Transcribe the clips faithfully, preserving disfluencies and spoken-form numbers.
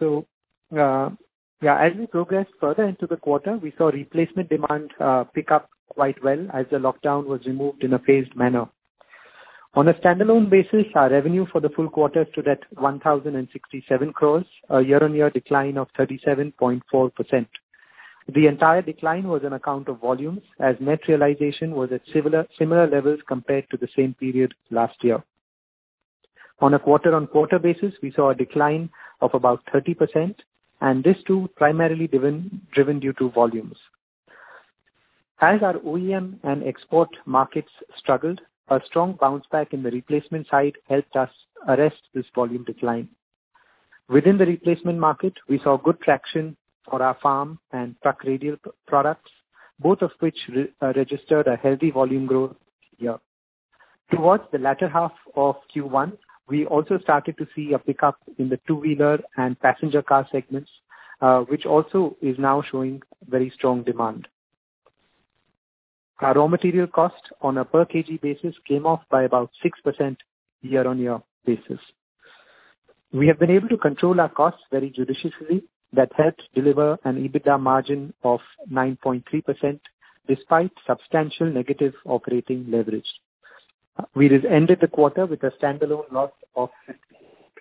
So, uh, yeah, as we progressed further into the quarter, we saw replacement demand uh, pick up quite well as the lockdown was removed in a phased manner. On a standalone basis, our revenue for the full quarter stood at one thousand sixty-seven crores, a year-on-year decline of thirty-seven point four percent. The entire decline was on account of volumes, as net realization was at similar, similar levels compared to the same period last year. On a quarter-on-quarter basis, we saw a decline of about thirty percent, and this too primarily driven, driven due to volumes. As our O E M and export markets struggled, a strong bounce back in the replacement side helped us arrest this volume decline. Within the replacement market, we saw good traction for our farm and truck radial p- products, both of which re- uh, registered a healthy volume growth here. Towards the latter half of Q one, we also started to see a pickup in the two-wheeler and passenger car segments, uh, which also is now showing very strong demand. Our raw material cost on a per kg basis came off by about six percent year-on-year basis. We have been able to control our costs very judiciously. That helped deliver an EBITDA margin of nine point three percent despite substantial negative operating leverage. We ended the quarter with a standalone loss of fifty.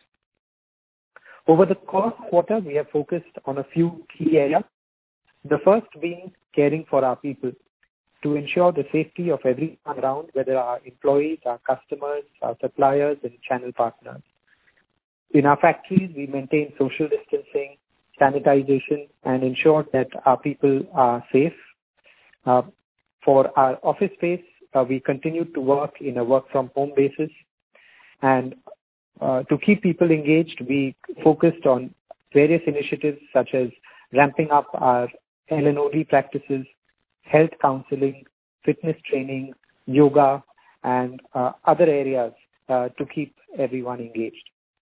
Over the course of the quarter, we have focused on a few key areas. The first being caring for our people to ensure the safety of everyone around, whether our employees, our customers, our suppliers, and channel partners. In our factories, we maintain social distancing, sanitization, and ensure that our people are safe. Uh, for our office space, uh, we continue to work in a work-from-home basis. And uh, to keep people engaged, we focused on various initiatives such as ramping up our L and O D practices, health counseling, fitness training, yoga, and uh, other areas uh, to keep everyone engaged.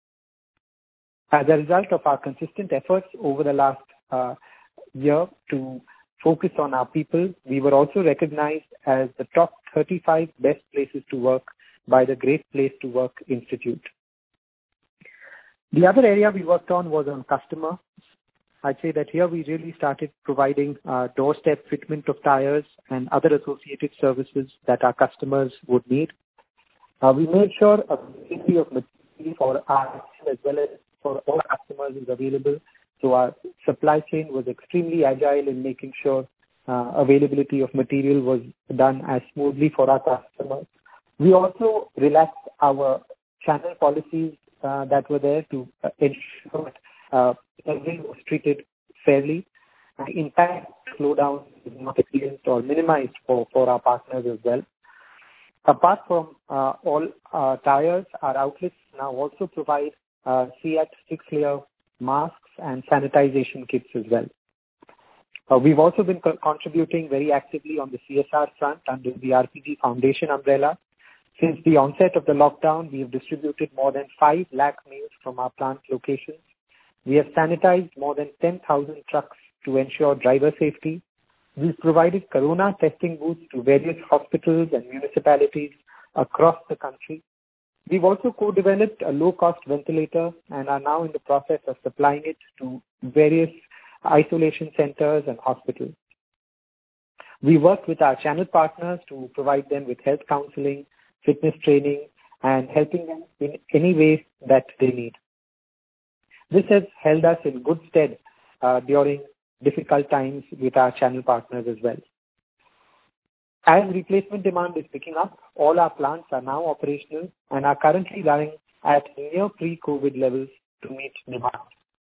As a result of our consistent efforts over the last uh, year to focus on our people, we were also recognized as the top thirty-five best places to work by the Great Place to Work Institute. The other area we worked on was on customer. I'd say that here we really started providing uh, doorstep fitment of tires and other associated services that our customers would need. Uh, we made sure availability of material for our as well as for all customers is available. So our supply chain was extremely agile in making sure uh, availability of material was done as smoothly for our customers. We also relaxed our channel policies uh, that were there to uh, ensure that uh, everyone was treated fairly. Uh, in fact, slowdown is not experienced or minimized for, for our partners as well. Apart from uh, all uh, tires, our outlets now also provide uh, C A T six-layer masks and sanitization kits as well. Uh, we've also been co- contributing very actively on the C S R front under the R P G Foundation umbrella. Since the onset of the lockdown, we have distributed more than five lakh meals from our plant locations. We have sanitized more than ten thousand trucks to ensure driver safety. We've provided corona testing booths to various hospitals and municipalities across the country. We've also co-developed a low-cost ventilator and are now in the process of supplying it to various isolation centers and hospitals. We work with our channel partners to provide them with health counseling, fitness training, and helping them in any way that they need. This has held us in good stead uh, during difficult times with our channel partners as well. As replacement demand is picking up, all our plants are now operational and are currently running at near pre-COVID levels to meet demand.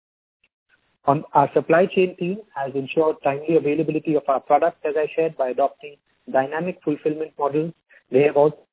On our supply chain team has ensured timely availability of our products, as I shared, by adopting dynamic fulfillment models. They have also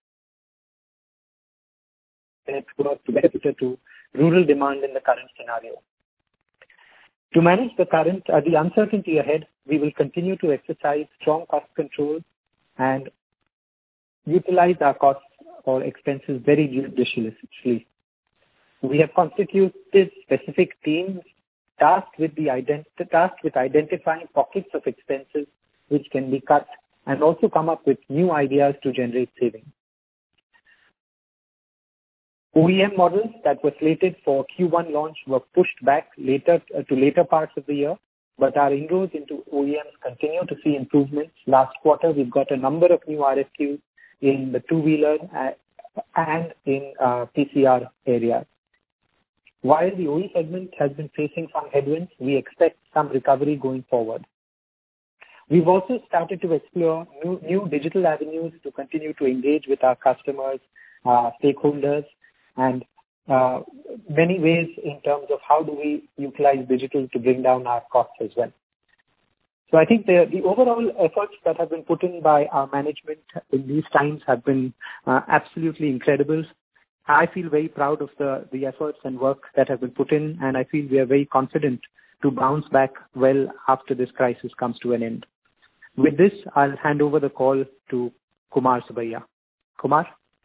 to better to rural demand in the current scenario. To manage the current, uh, the uncertainty ahead, we will continue to exercise strong cost control and utilize our costs or expenses very judiciously. We have constituted specific teams tasked with the ident- tasked with identifying pockets of expenses which can be cut and also come up with new ideas to generate savings. O E M models that were slated for Q one launch were pushed back later uh, to later parts of the year, but our inroads into O E Ms continue to see improvements. Last quarter, we've got a number of new R F Qs in the two-wheeler and in uh, P C R areas. While the O E segment has been facing some headwinds, we expect some recovery going forward. We've also started to explore new, new digital avenues to continue to engage with our customers, uh, stakeholders, and uh, many ways in terms of how do we utilize digital to bring down our costs as well. So I think the, the overall efforts that have been put in by our management in these times have been uh, absolutely incredible. I feel very proud of the, the efforts and work that have been put in, and I feel we are very confident to bounce back well after this crisis comes to an end. With this, I'll hand over the call to Kumar Subbiah. Kumar?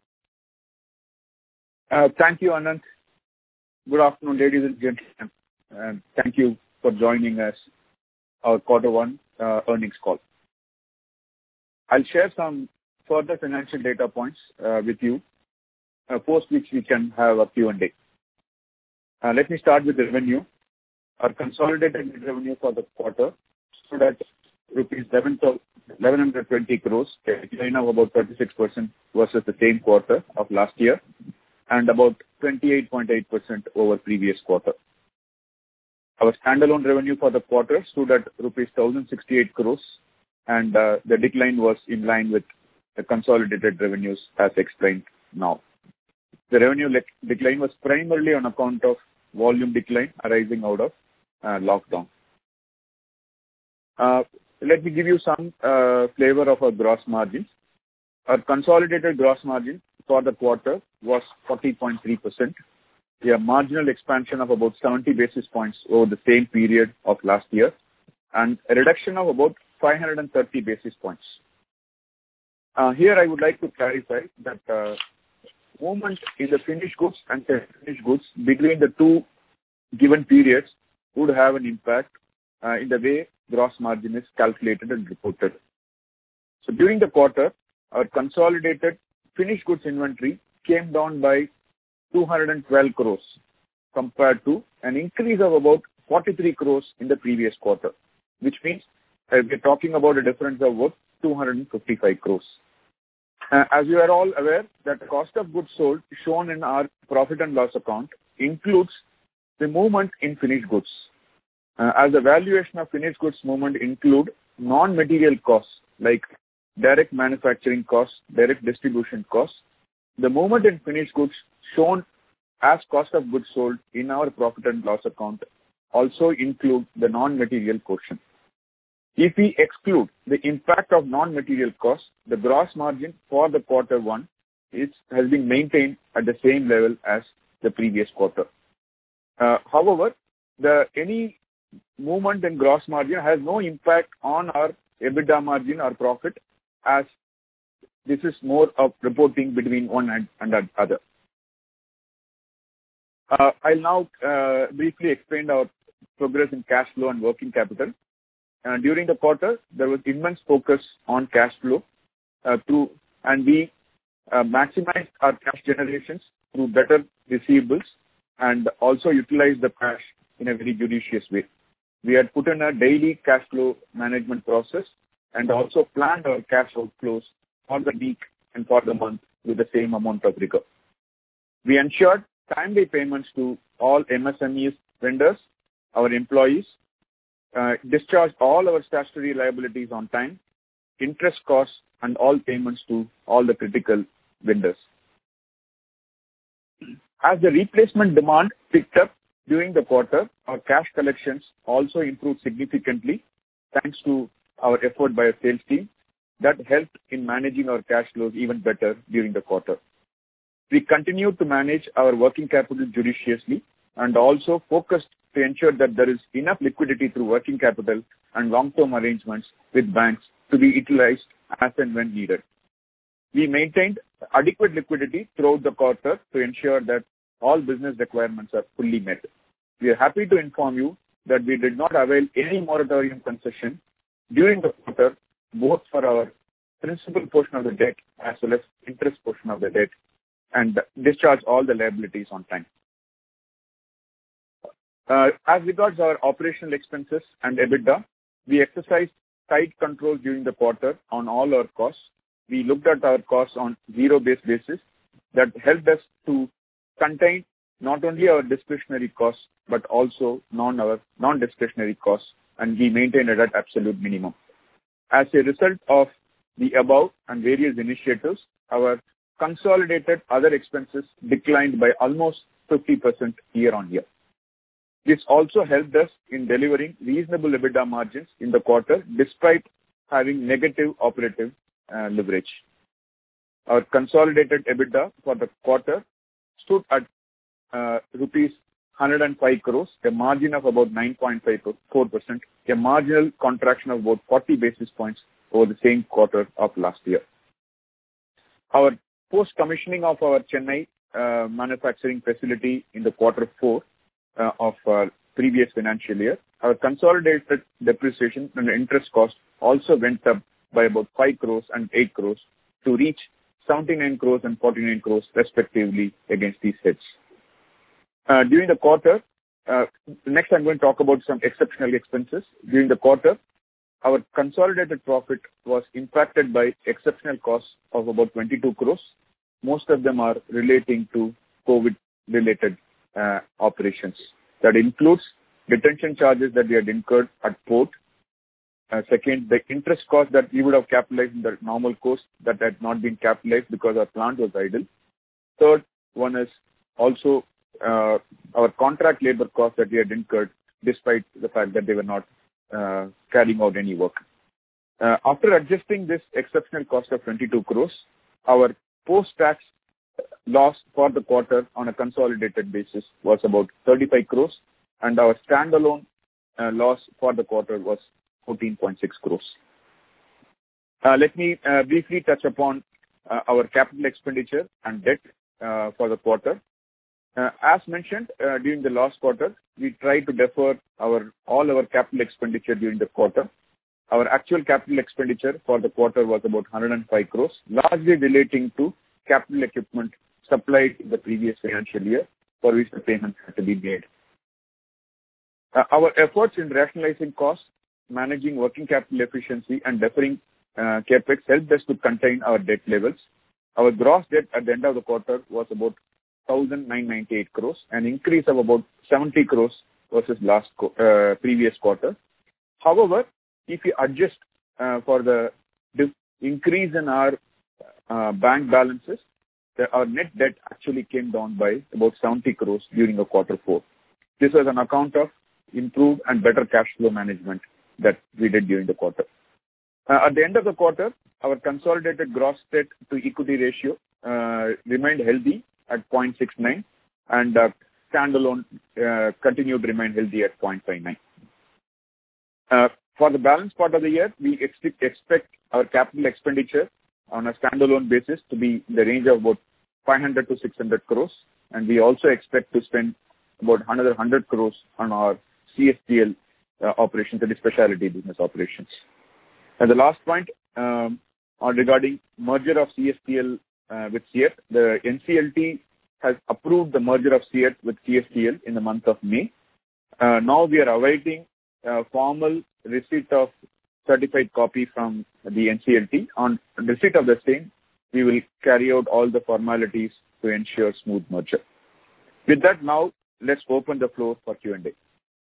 Uh, thank you, Anant. Good afternoon, ladies and gentlemen, and thank you for joining us our quarter one uh, earnings call. I'll share some further financial data points uh, with you, uh, post which we can have a Q and A. Uh, let me start with the revenue. Our consolidated revenue for the quarter stood at rupees eleven hundred twenty crores, a decline of about thirty-six percent versus the same quarter of last year, and about twenty-eight point eight percent over previous quarter. Our standalone revenue for the quarter stood at rupees one thousand sixty-eight crores, and uh, the decline was in line with the consolidated revenues as explained now. The revenue le- decline was primarily on account of volume decline arising out of uh, lockdown. Uh, let me give you some uh, flavor of our gross margins. Our consolidated gross margin for the quarter was forty point three percent, a marginal expansion of about seventy basis points over the same period of last year, and a reduction of about five hundred thirty basis points. Uh, here I would like to clarify that uh, movement in the finished goods and semi-finished goods between the two given periods would have an impact uh, in the way gross margin is calculated and reported. So during the quarter, our consolidated finished goods inventory came down by two hundred twelve crores compared to an increase of about forty-three crores in the previous quarter, which means uh, we're talking about a difference of about two hundred fifty-five crores. Uh, as you are all aware, that the cost of goods sold shown in our profit and loss account includes the movement in finished goods. Uh, as the valuation of finished goods movement include non-material costs like direct manufacturing costs, direct distribution costs, the movement in finished goods shown as cost of goods sold in our profit and loss account also include the non-material portion. If we exclude the impact of non-material costs, the gross margin for the quarter one is, has been maintained at the same level as the previous quarter. Uh, however, the any movement in gross margin has no impact on our EBITDA margin or profit, as this is more of reporting between one and, and the other. Uh, I'll now uh, briefly explain our progress in cash flow and working capital. Uh, during the quarter, there was immense focus on cash flow uh, through, and we uh, maximized our cash generations through better receivables and also utilized the cash in a very judicious way. We had put in a daily cash flow management process and also planned our cash outflows for the week and for the month with the same amount of rigor. We ensured timely payments to all M S M Es vendors, our employees, uh, discharged all our statutory liabilities on time, interest costs, and all payments to all the critical vendors. As the replacement demand picked up during the quarter, our cash collections also improved significantly thanks to our effort by our sales team that helped in managing our cash flows even better during the quarter. We continued to manage our working capital judiciously and also focused to ensure that there is enough liquidity through working capital and long-term arrangements with banks to be utilized as and when needed. We maintained adequate liquidity throughout the quarter to ensure that all business requirements are fully met. We are happy to inform you that we did not avail any moratorium concession during the quarter, both for our principal portion of the debt as well as interest portion of the debt. and discharge all the liabilities on time. Uh, as regards our operational expenses and EBITDA, we exercised tight control during the quarter on all our costs. We looked at our costs on zero-based basis that helped us to contain not only our discretionary costs but also non our non-discretionary costs, and we maintained it at absolute minimum. As a result of the above and various initiatives, our consolidated other expenses declined by almost fifty percent year on year. This also helped us in delivering reasonable EBITDA margins in the quarter despite having negative operative uh, leverage. Our consolidated EBITDA for the quarter stood at uh, rupees one hundred five crores, a margin of about nine point five four percent, a marginal contraction of about forty basis points over the same quarter of last year. Our post-commissioning of our Chennai uh, manufacturing facility in the quarter four uh, of uh, previous financial year, our consolidated depreciation and interest cost also went up by about five crores and eight crores to reach seventy-nine crores and forty-nine crores respectively against these heads. Uh, during the quarter, uh, next I'm going to talk about some exceptional expenses. During the quarter, our consolidated profit was impacted by exceptional costs of about twenty-two crores. Most of them are relating to COVID-related uh, operations. That includes detention charges that we had incurred at port. Uh, second, the interest cost that we would have capitalized in the normal course that had not been capitalized because our plant was idle. Third one is also uh, our contract labor cost that we had incurred despite the fact that they were not uh, carrying out any work. Uh, after adjusting this exceptional cost of twenty-two crores, our post-tax loss for the quarter on a consolidated basis was about thirty-five crores, and our standalone uh, loss for the quarter was fourteen point six crores. Uh, let me uh, briefly touch upon uh, our capital expenditure and debt uh, for the quarter. Uh, as mentioned uh, during the last quarter, we tried to defer our all our capital expenditure during the quarter. Our actual capital expenditure for the quarter was about one hundred five crores, largely relating to capital equipment supplied in the previous financial year for which the payments had to be made. Uh, our efforts in rationalizing costs, managing working capital efficiency and deferring uh, capex helped us to contain our debt levels. Our gross debt at the end of the quarter was about one thousand nine hundred ninety-eight crores, an increase of about seventy crores versus last co- uh, previous quarter. However, if you adjust uh, for the dif- increase in our uh, bank balances, the, our net debt actually came down by about seventy crores during the quarter four. This was on account of improved and better cash flow management that we did during the quarter. Uh, at the end of the quarter, our consolidated gross debt to equity ratio uh, remained healthy at zero point six nine, and uh, standalone uh, continued to remain healthy at zero point five nine. Uh, for the balance part of the year, we ex- expect our capital expenditure on a standalone basis to be in the range of about five hundred to six hundred crores, and we also expect to spend about another one hundred crores on our C S T L uh, operations, that is specialty business operations. And the last point um, on regarding merger of C S T L uh, with C E T, the N C L T has approved the merger of C E T with C S T L in the month of May. Uh, now we are awaiting uh, formal receipt of certified copy from the N C L T. On receipt of the same, we will carry out all the formalities to ensure smooth merger. With that, now let's open the floor for Q and A.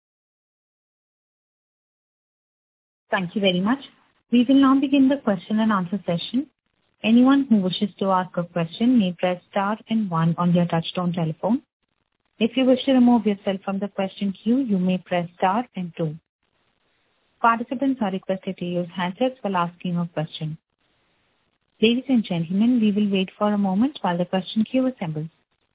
Thank you very much. We will now begin the question and answer session. Anyone who wishes to ask a question may press star and one on their touchtone telephone. If you wish to remove yourself from the question queue, you may press star and two. Participants are requested to use handsets while asking a question. Ladies and gentlemen, we will wait for a moment while the question queue assembles.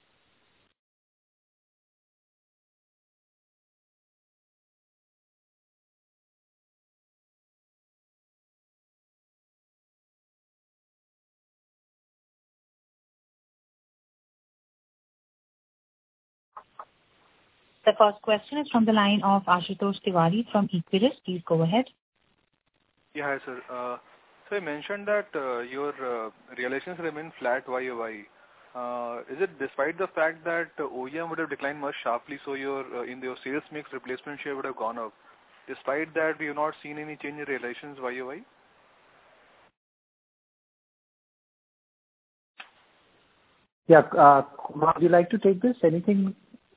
The first question is from the line of Ashutosh Tiwari from Equirus. Please go ahead. Yeah, hi, sir. Uh, so you mentioned that uh, your uh, realizations remain flat Y O Y. Uh, is it despite the fact that uh, O E M would have declined much sharply, so your uh, in your sales mix replacement share would have gone up? Despite that, we have not seen any change in relations Y O Y? Yeah, uh, Kumar, would you like to take this? Anything?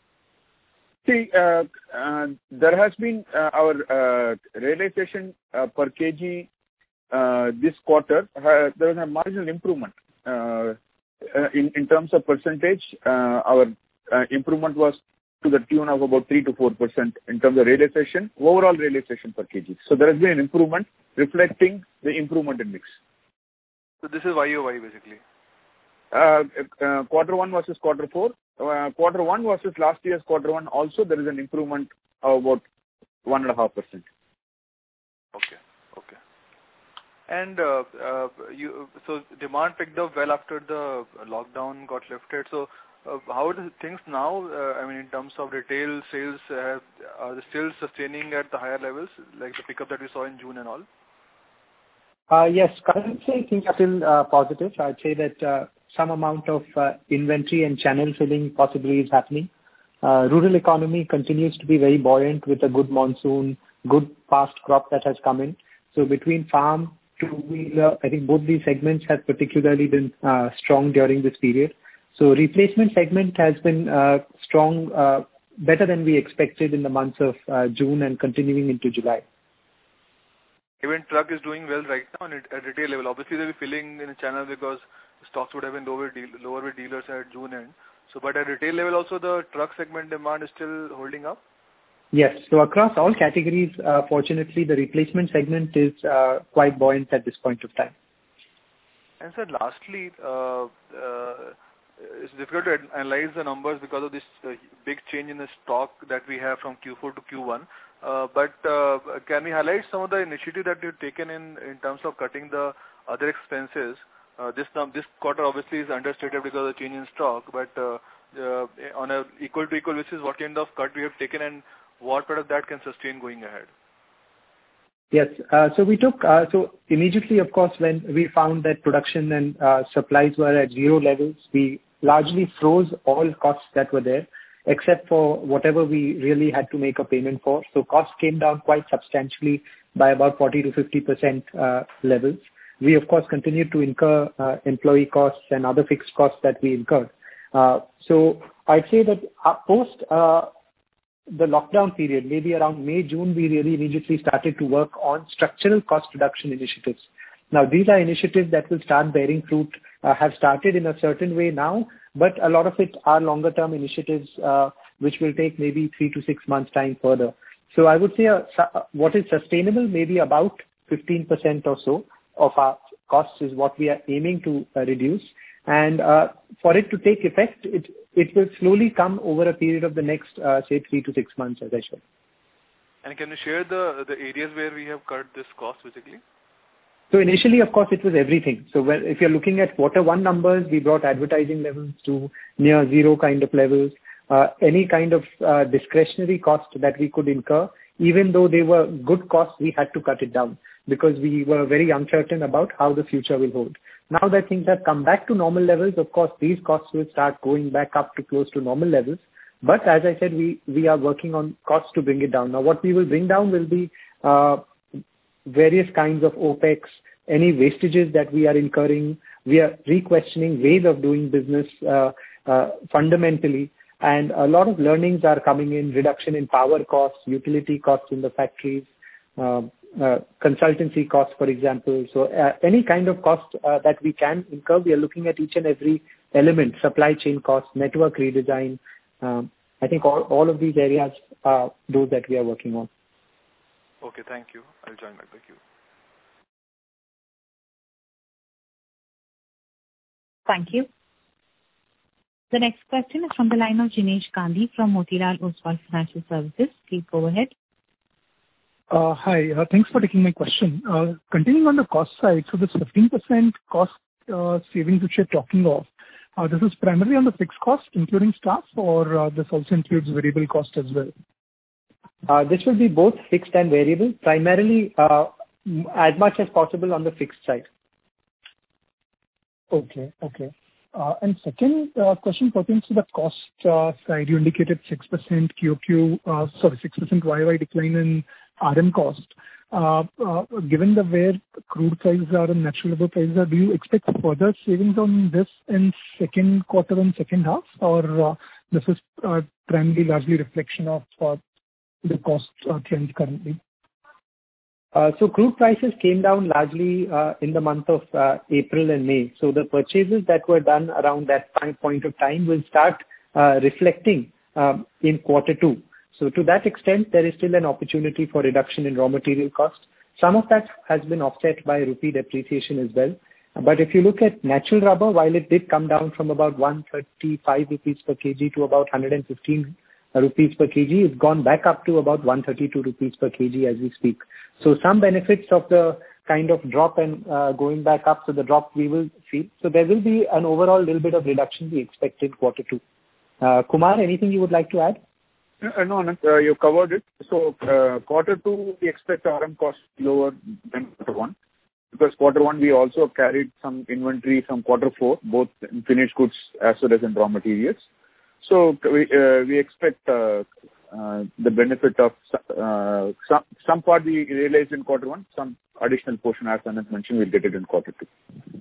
See, uh, uh, there has been uh, our uh, realization uh, per kg uh, this quarter, uh, there was a marginal improvement. Uh, uh, in, in terms of percentage, uh, our uh, improvement was to the tune of about three to four percent in terms of realization, overall realization per kg. So there has been an improvement reflecting the improvement in mix. So this is Y O Y basically? Uh, uh, quarter one versus quarter four. Uh, quarter one versus last year's quarter one also there is an improvement of about one and a half percent. Okay, okay. And uh, uh, you so demand picked up well after the lockdown got lifted. So uh, how are things now? Uh, I mean, in terms of retail sales, uh, are they still sustaining at the higher levels, like the pickup that we saw in June and all? Uh, yes, currently things are still uh, positive. I'd say that uh, some amount of uh, inventory and channel filling possibly is happening. Uh, rural economy continues to be very buoyant with a good monsoon, good past crop that has come in. So between farm, two-wheeler, I think both these segments have particularly been uh, strong during this period. So replacement segment has been uh, strong, uh, better than we expected in the months of uh, June and continuing into July. Even truck is doing well right now at retail level. Obviously, they'll be filling in a channel because stocks would have been lower, deal, lower with dealers at June end. So, but at retail level also, the truck segment demand is still holding up? Yes. So across all categories, uh, fortunately, the replacement segment is uh, quite buoyant at this point of time. And sir, lastly, uh, uh, it's difficult to analyze the numbers because of this uh, big change in the stock that we have from Q four to Q one. Uh, but uh, can we highlight some of the initiative that you've taken in, in terms of cutting the other expenses? Uh, this um, this quarter obviously is understated because of the change in stock, but uh, uh, on a equal to equal basis, what kind of cut we have taken and what part of that can sustain going ahead? Yes. Uh, so we took, uh, so immediately, of course, when we found that production and uh, supplies were at zero levels, we largely froze all costs that were there, except for whatever we really had to make a payment for. So costs came down quite substantially by about forty to fifty percent uh, levels. We, of course, continued to incur uh, employee costs and other fixed costs that we incurred. Uh, so I'd say that uh, post uh, the lockdown period, maybe around May, June, we really immediately started to work on structural cost reduction initiatives. Now, these are initiatives that will start bearing fruit, uh, have started in a certain way now, but a lot of it are longer term initiatives uh, which will take maybe three to six months time further. So I would say uh, what is sustainable, maybe about fifteen percent or so of our costs is what we are aiming to uh, reduce. And uh, for it to take effect, it it will slowly come over a period of the next, uh, say, three to six months, as I said. And can you share the the areas where we have cut this cost basically? So initially, of course, it was everything. So when, if you're looking at quarter one numbers, we brought advertising levels to near zero kind of levels. Uh, any kind of uh, discretionary cost that we could incur, even though they were good costs, we had to cut it down because we were very uncertain about how the future will hold. Now that things have come back to normal levels, of course, these costs will start going back up to close to normal levels. But as I said, we, we are working on costs to bring it down. Now, what we will bring down will be uh, various kinds of OPEX, any wastages that we are incurring. We are re-questioning ways of doing business uh, uh, fundamentally. And a lot of learnings are coming in, reduction in power costs, utility costs in the factories, uh, uh, consultancy costs, for example. So uh, any kind of cost uh, that we can incur, we are looking at each and every element, supply chain costs, network redesign. Um, I think all, all of these areas are those that we are working on. Okay, thank you. I'll join back the queue. Thank you. The next question is from the line of Jinesh Gandhi from Motilal Oswal Financial Services. Please go ahead. Uh, hi, uh, thanks for taking my question. Uh, continuing on the cost side, so this fifteen percent cost uh, savings which you're talking of, uh, this is primarily on the fixed cost, including staff, or uh, this also includes variable cost as well? Uh, this will be both fixed and variable, primarily uh, as much as possible on the fixed side. Okay, okay. Uh, and second uh, question pertains to the cost uh, side. You indicated six percent Q O Q, uh, sorry, six percent Y O Y decline in R M cost. Uh, uh, given the where crude prices are and natural rubber prices are, do you expect further savings on this in second quarter and second half, or uh, this is uh, primarily largely reflection of uh, the cost uh, trend currently? Uh, so crude prices came down largely uh, in the month of uh, April and May. So the purchases that were done around that point of time will start uh, reflecting um, in quarter two. So to that extent, there is still an opportunity for reduction in raw material costs. Some of that has been offset by rupee depreciation as well. But if you look at natural rubber, while it did come down from about one hundred thirty-five rupees per kg to about one hundred fifteen rupees per kg, it's gone back up to about one hundred thirty-two rupees per kg as we speak. So some benefits of the kind of drop and uh, going back up, so the drop we will see. So there will be an overall little bit of reduction we expect in quarter two. Uh, Kumar, anything you would like to add? Uh, no, no uh, you covered it. So uh, quarter two, we expect R M costs lower than quarter one, because quarter one we also carried some inventory from quarter four, both in finished goods as well as in raw materials. So we uh, we expect uh, uh, the benefit of uh, some some part we realized in quarter one, some additional portion, as Anand mentioned, we'll get it in quarter two.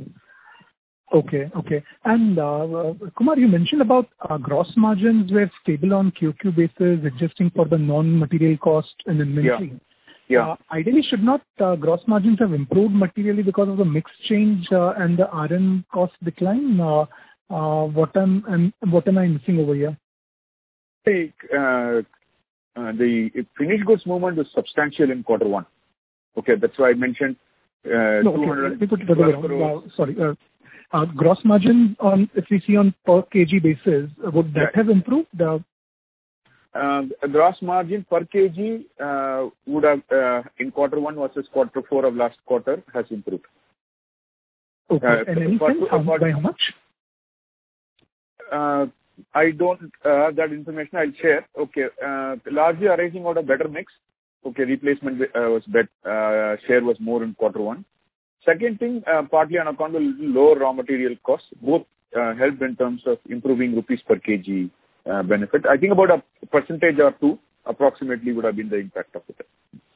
Okay, okay. And uh, uh, Kumar, you mentioned about uh, gross margins were stable on Q O Q basis, adjusting for the non-material cost and inventory. Yeah. yeah. Uh, ideally, should not uh, gross margins have improved materially because of the mix change uh, and the R M cost decline? Uh, uh, what am I'm, what am I missing over here? Hey, uh, uh, the finished goods movement is substantial in quarter one. Okay, that's why I mentioned uh, no, okay. Let me put it around. Uh, sorry. Uh, Uh, gross margin on, if we see on per kg basis, would that have improved? Uh, uh, gross margin per kg uh, would have, uh, in quarter one versus quarter four of last quarter, has improved. Okay. Uh, and any sense how, by how much? Uh, I don't uh, have that information. I'll share. Okay. Uh, largely arising out of better mix. Okay. Replacement uh, was bet, uh, share was more in quarter one. Second thing, uh, partly on account of lower raw material costs, both uh, helped in terms of improving rupees per kg uh, benefit. I think about a percentage or two approximately would have been the impact of it.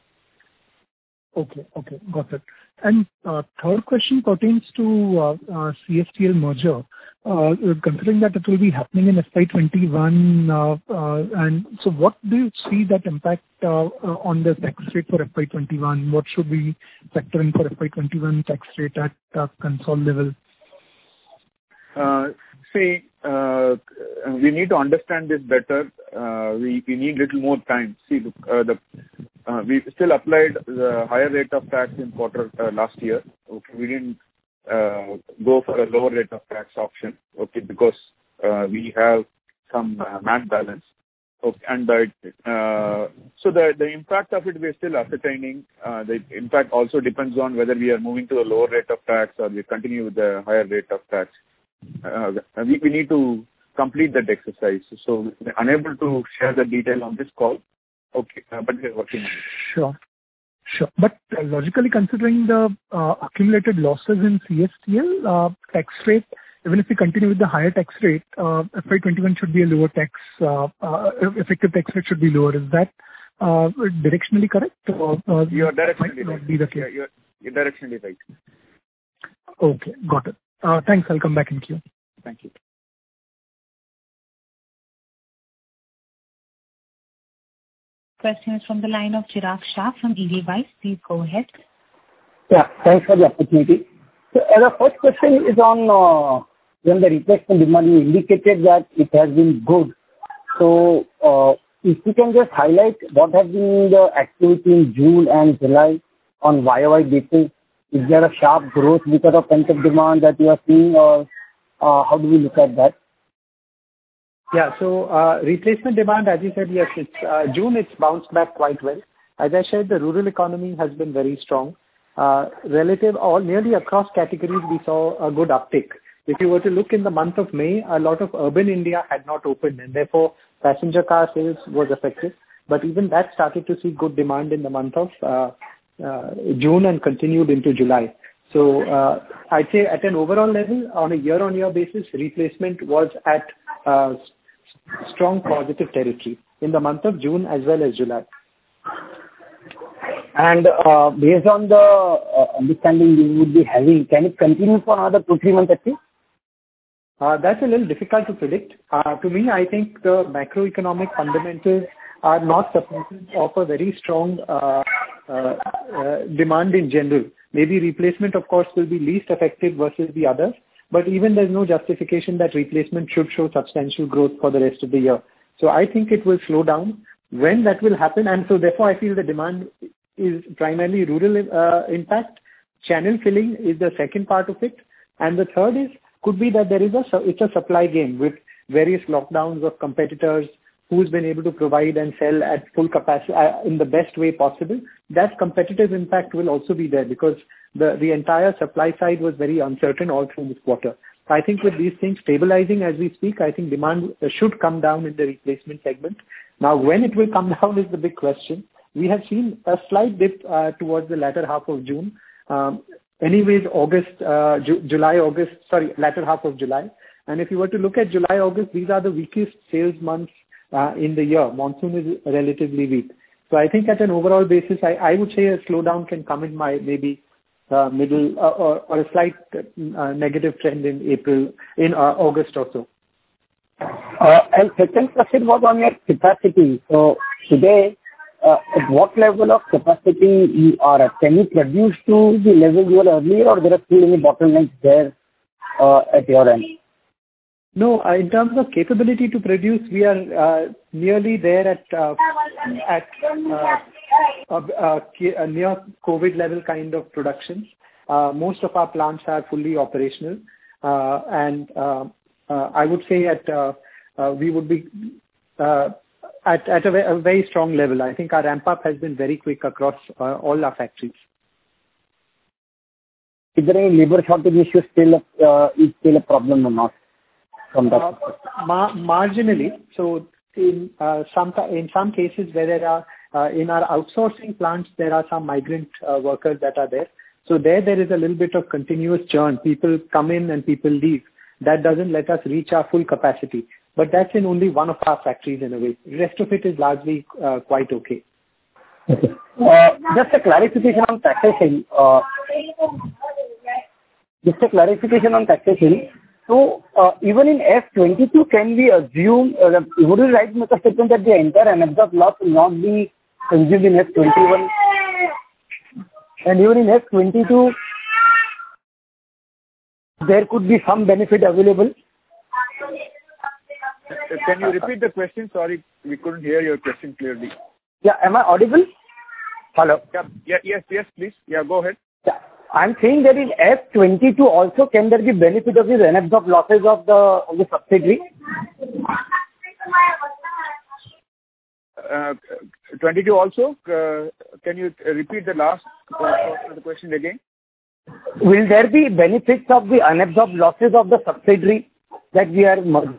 Okay, okay, got it. And uh, third question pertains to uh, uh, C S T L merger. Uh, considering that it will be happening in F Y twenty-one, uh, uh, and so what do you see that impact uh, uh, on the tax rate for F Y twenty-one? What should we factor in for F Y twenty-one tax rate at uh, console level? Uh, see, uh, we need to understand this better. Uh, we, we need little more time. See, uh, the uh, we still applied the higher rate of tax in quarter uh, last year. Okay, we didn't Uh, go for a lower rate of tax option, okay, because uh, we have some uh, M A T balance. Okay, and uh, uh, so the, the impact of it we are still ascertaining. Uh, the impact also depends on whether we are moving to a lower rate of tax or we continue with the higher rate of tax. Uh, we, we need to complete that exercise. So we're unable to share the detail on this call. Okay, uh, but we are working on it. Sure. Sure. But uh, logically considering the uh, accumulated losses in C S T L, uh, tax rate, even if we continue with the higher tax rate, uh, F Y twenty-one should be a lower tax, uh, uh, effective tax rate should be lower. Is that uh, directionally correct? Or, uh, you are directionally not right. Be the case? Yeah, you're, you're directionally right. Okay, got it. Uh, thanks. I'll come back in queue. Thank you. Question is from the line of Chirag Shah from Edelweiss. Please go ahead. Yeah, thanks for the opportunity. So, uh, the first question is on uh, when the replacement demand, you indicated that it has been good. So, uh, if you can just highlight what has been the activity in June and July on Y O Y basis. Is there a sharp growth because of pent-up demand that you are seeing, or uh, how do we look at that? Yeah. So, uh replacement demand, as you said, yes, it's uh June, it's bounced back quite well. As I said, the rural economy has been very strong. Uh Relative all, nearly across categories, we saw a good uptick. If you were to look in the month of May, a lot of urban India had not opened, and therefore passenger car sales was affected. But even that started to see good demand in the month of uh uh June and continued into July. So uh, I'd say at an overall level, on a year-on-year basis, replacement was at uh, strong positive territory in the month of June as well as July. And uh, based on the uh, understanding you would be having, can it continue for another two, three months at least? Uh, that's a little difficult to predict. Uh, to me, I think the macroeconomic fundamentals are not supportive of a very strong uh, uh, uh, demand in general. Maybe replacement, of course, will be least affected versus the others, but even there's no justification that replacement should show substantial growth for the rest of the year. So I think it will slow down. When that will happen, and so therefore I feel the demand is primarily rural uh, impact. Channel filling is the second part of it, and the third is could be that there is a it's a supply game with various lockdowns of competitors who's been able to provide and sell at full capacity uh, in the best way possible. That competitive impact will also be there because the the entire supply side was very uncertain all through this quarter. I think with these things stabilizing as we speak, I think demand should come down in the replacement segment. Now, when it will come down is the big question. We have seen a slight dip uh, towards the latter half of June. Um, anyways, August, uh, Ju- July, August, sorry, latter half of July. And if you were to look at July, August, these are the weakest sales months uh, in the year. Monsoon is relatively weak. So I think at an overall basis, I, I would say a slowdown can come in my maybe uh, middle uh, or, or a slight uh, negative trend in April, in uh, August or so. Uh, and second question was on your capacity. So today, uh, at what level of capacity you are at? Can you produce to the level you were earlier, or there are still any bottlenecks there uh, at your end? No, uh, in terms of capability to produce, we are uh, nearly there at uh, at uh, uh, uh, uh, near COVID level kind of productions. Uh, most of our plants are fully operational, uh, and uh, uh, I would say at uh, uh, we would be uh, at at a, ve- a very strong level. I think our ramp up has been very quick across uh, all our factories. Is there any labor shortage issue still uh, is still a problem or not? From that uh, ma- marginally. So in uh, some in some cases where there are uh, in our outsourcing plants there are some migrant uh, workers that are there. So there there is a little bit of continuous churn. People come in and people leave. That doesn't let us reach our full capacity. But that's in only one of our factories in a way. The rest of it is largely uh, quite okay. Okay. Uh, just a clarification on taxation. Uh, just a clarification on taxation. So, uh, even in F twenty-two, can we assume, uh, would you write make a statement that the entire unabsorbed loss will not be consumed in F twenty-one? And even in F twenty-two, there could be some benefit available? Can you repeat the question? Sorry, we couldn't hear your question clearly. Yeah, am I audible? Hello? Yeah, yeah, yes, yes, please. Yeah, go ahead. Yeah. I'm saying that in F twenty-two also, can there be benefit of these unabsorbed losses of the of the subsidiary? Uh, twenty-two also, uh, can you repeat the last part of the question again? Will there be benefits of the unabsorbed losses of the subsidiary that we are merging?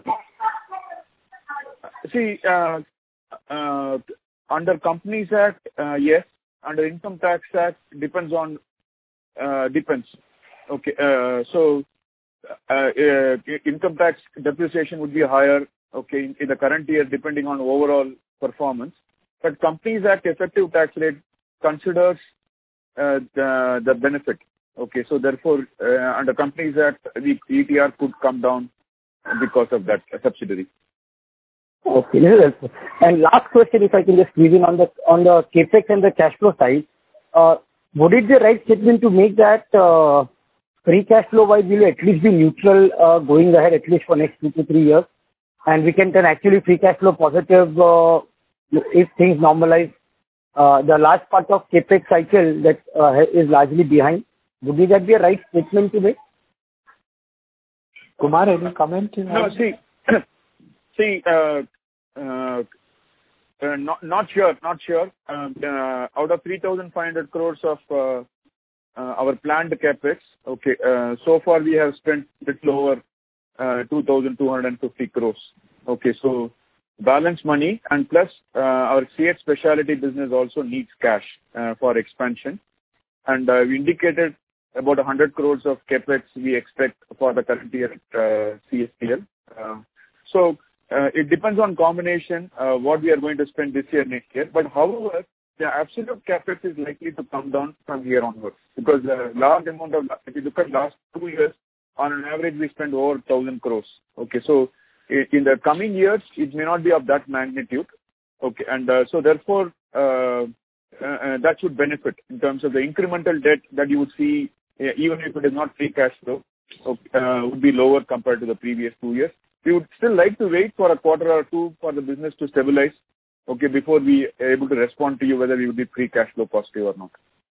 See, uh, uh, under Companies Act, uh, yes. Under Income Tax Act, depends on Uh, depends. Okay. Uh, so, uh, uh, income tax depreciation would be higher, okay, in, in the current year, depending on overall performance. But Companies Act effective tax rate considers uh, the, the benefit. Okay. So, therefore, uh, under Companies Act, the E T R could come down because of that uh, subsidiary. Okay. This is helpful. And last question, if I can just squeeze in on the on the capex and the cash flow side. Uh, Would it be the right statement to make that uh, free cash flow wise will at least be neutral uh, going ahead at least for next two to three years, and we can turn actually free cash flow positive uh, if things normalize? Uh, the last part of capex cycle that uh, is largely behind. Would that be a right statement to make? Kumar, any comment? No, see, see, uh, uh, Uh, not not sure, not sure. Uh, uh, out of three thousand five hundred crores of uh, uh, our planned capex, okay, uh, so far we have spent little over uh, two thousand two hundred fifty crores. Okay, so balance money, and plus uh, our C H specialty business also needs cash uh, for expansion, and uh, we indicated about one hundred crores of capex we expect for the current year at uh, C S P L. Uh, so uh, it depends on combination uh, what we are going to spend this year, next year. But however, the absolute capex is likely to come down from here onwards because the large amount of, if you look at last two years, on an average we spend over one thousand crores. Okay, so in the coming years, it may not be of that magnitude. Okay, and uh, so therefore, uh, uh, that should benefit in terms of the incremental debt that you would see, uh, even if it is not free cash flow, okay, uh, would be lower compared to the previous two years. We would still like to wait for a quarter or two for the business to stabilize, okay, before we are able to respond to you whether we would be free cash flow positive or not.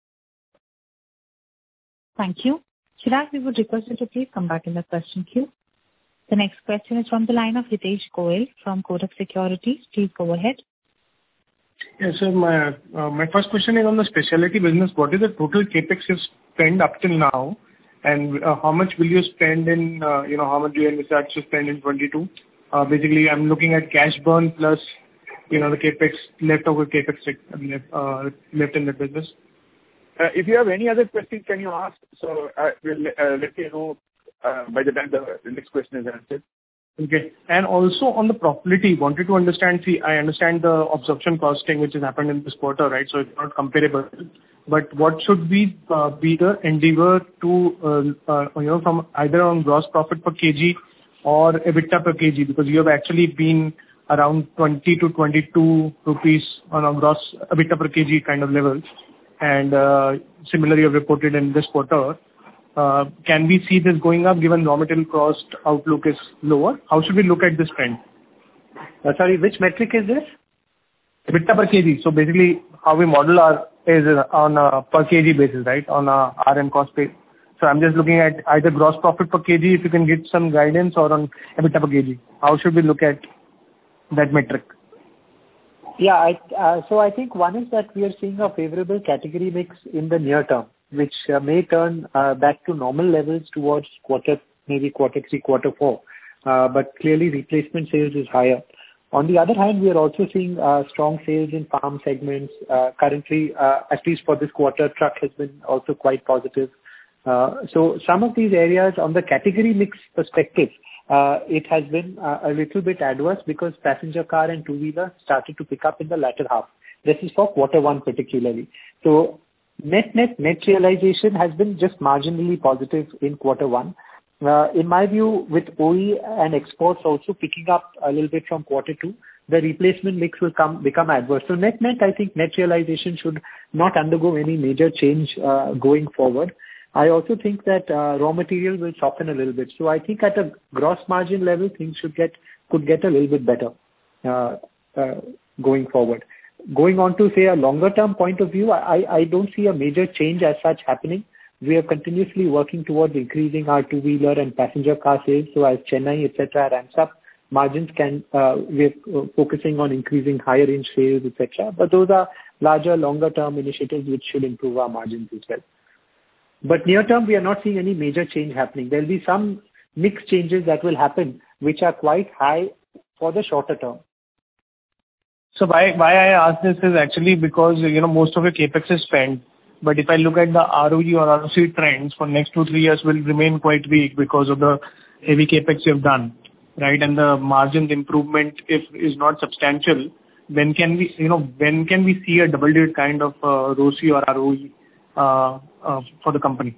Thank you. Chirag, we would request you to please come back in the question queue. The next question is from the line of Hitesh Goel from Kotak Securities. Please go ahead. Yes, sir. My uh, my first question is on the specialty business. What is the total capex you spend up till now, and uh, how much will you spend in? Uh, you know, how much do you envisage to spend in twenty-two? Uh, basically, I'm looking at cash burn plus, you know, the capex leftover capex left, uh, left in the business. Uh, if you have any other questions, can you ask? So I will uh, let you know uh, by the time the next question is answered. Okay. And also on the profitability, wanted to understand, see, I understand the absorption costing which has happened in this quarter, right? So it's not comparable. But what should be uh, be the endeavor to, uh, uh, you know, from either on gross profit per kg or EBITDA per kg? Because you have actually been around twenty to twenty-two rupees on a gross EBITDA per kg kind of levels. And uh, similarly, you have reported in this quarter. Uh, can we see this going up given raw material cost outlook is lower? How should we look at this trend? Uh, sorry, which metric is this? EBITDA per kg. So basically, how we model our is on a per kg basis, right? On a R and cost base. So I'm just looking at either gross profit per kg, if you can give some guidance, or on EBITDA per kg. How should we look at that metric? Yeah, I, uh, so I think one is that we are seeing a favorable category mix in the near term, which uh, may turn uh, back to normal levels towards quarter, maybe quarter three, quarter four. Uh, but clearly replacement sales is higher. On the other hand, we are also seeing uh, strong sales in farm segments. Uh, currently, uh, at least for this quarter, truck has been also quite positive. Uh, so some of these areas on the category mix perspective, uh, it has been uh, a little bit adverse because passenger car and two-wheeler started to pick up in the latter half. This is for quarter one particularly. So net net net realization has been just marginally positive in quarter one. Uh, in my view, with O E and exports also picking up a little bit from quarter two, the replacement mix will come become adverse. So net net, I think net realization should not undergo any major change uh, going forward. I also think that uh, raw material will soften a little bit. So I think at a gross margin level, things should get could get a little bit better uh, uh, going forward. Going on to say a longer term point of view, I, I don't see a major change as such happening. We are continuously working towards increasing our two-wheeler and passenger car sales. So as Chennai, et cetera, ramps up, margins can, uh, we're focusing on increasing higher range sales, et cetera. But those are larger, longer term initiatives which should improve our margins as well. But near term, we are not seeing any major change happening. There will be some mix changes that will happen, which are quite high for the shorter term. So why why I ask this is actually because, you know, most of your capex is spent. But if I look at the R O E or R O C trends for next two, three years will remain quite weak because of the heavy capex you have done, right? And the margin improvement, if is not substantial, when can we, you know, when can we see a double-digit kind of uh, R O C or R O E uh, uh, for the company?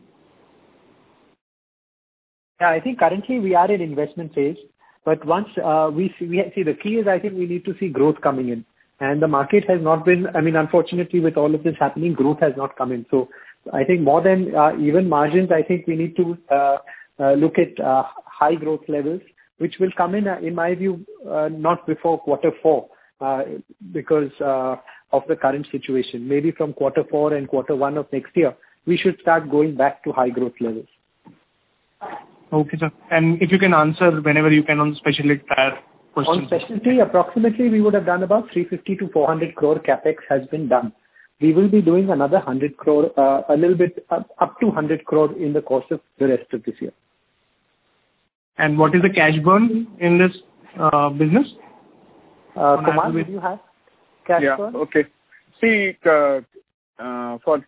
Yeah, I think currently we are in investment phase. But once uh, we see, we see, the key is I think we need to see growth coming in. And the market has not been, I mean, unfortunately with all of this happening, growth has not come in. So I think more than uh, even margins, I think we need to uh, uh, look at uh, high growth levels, which will come in, uh, in my view, uh, not before quarter four uh, because uh, of the current situation. Maybe from quarter four and quarter one of next year, we should start going back to high growth levels. Okay, sir. And if you can answer whenever you can on specialty tire question. On specialty, approximately we would have done about three fifty to four hundred crore capex has been done. We will be doing another one hundred crore, uh, a little bit up, up to one hundred crore in the course of the rest of this year. And what is the cash burn in this uh, business? Uh, Kumar, do you have cash yeah, burn? Okay. See, uh, uh, for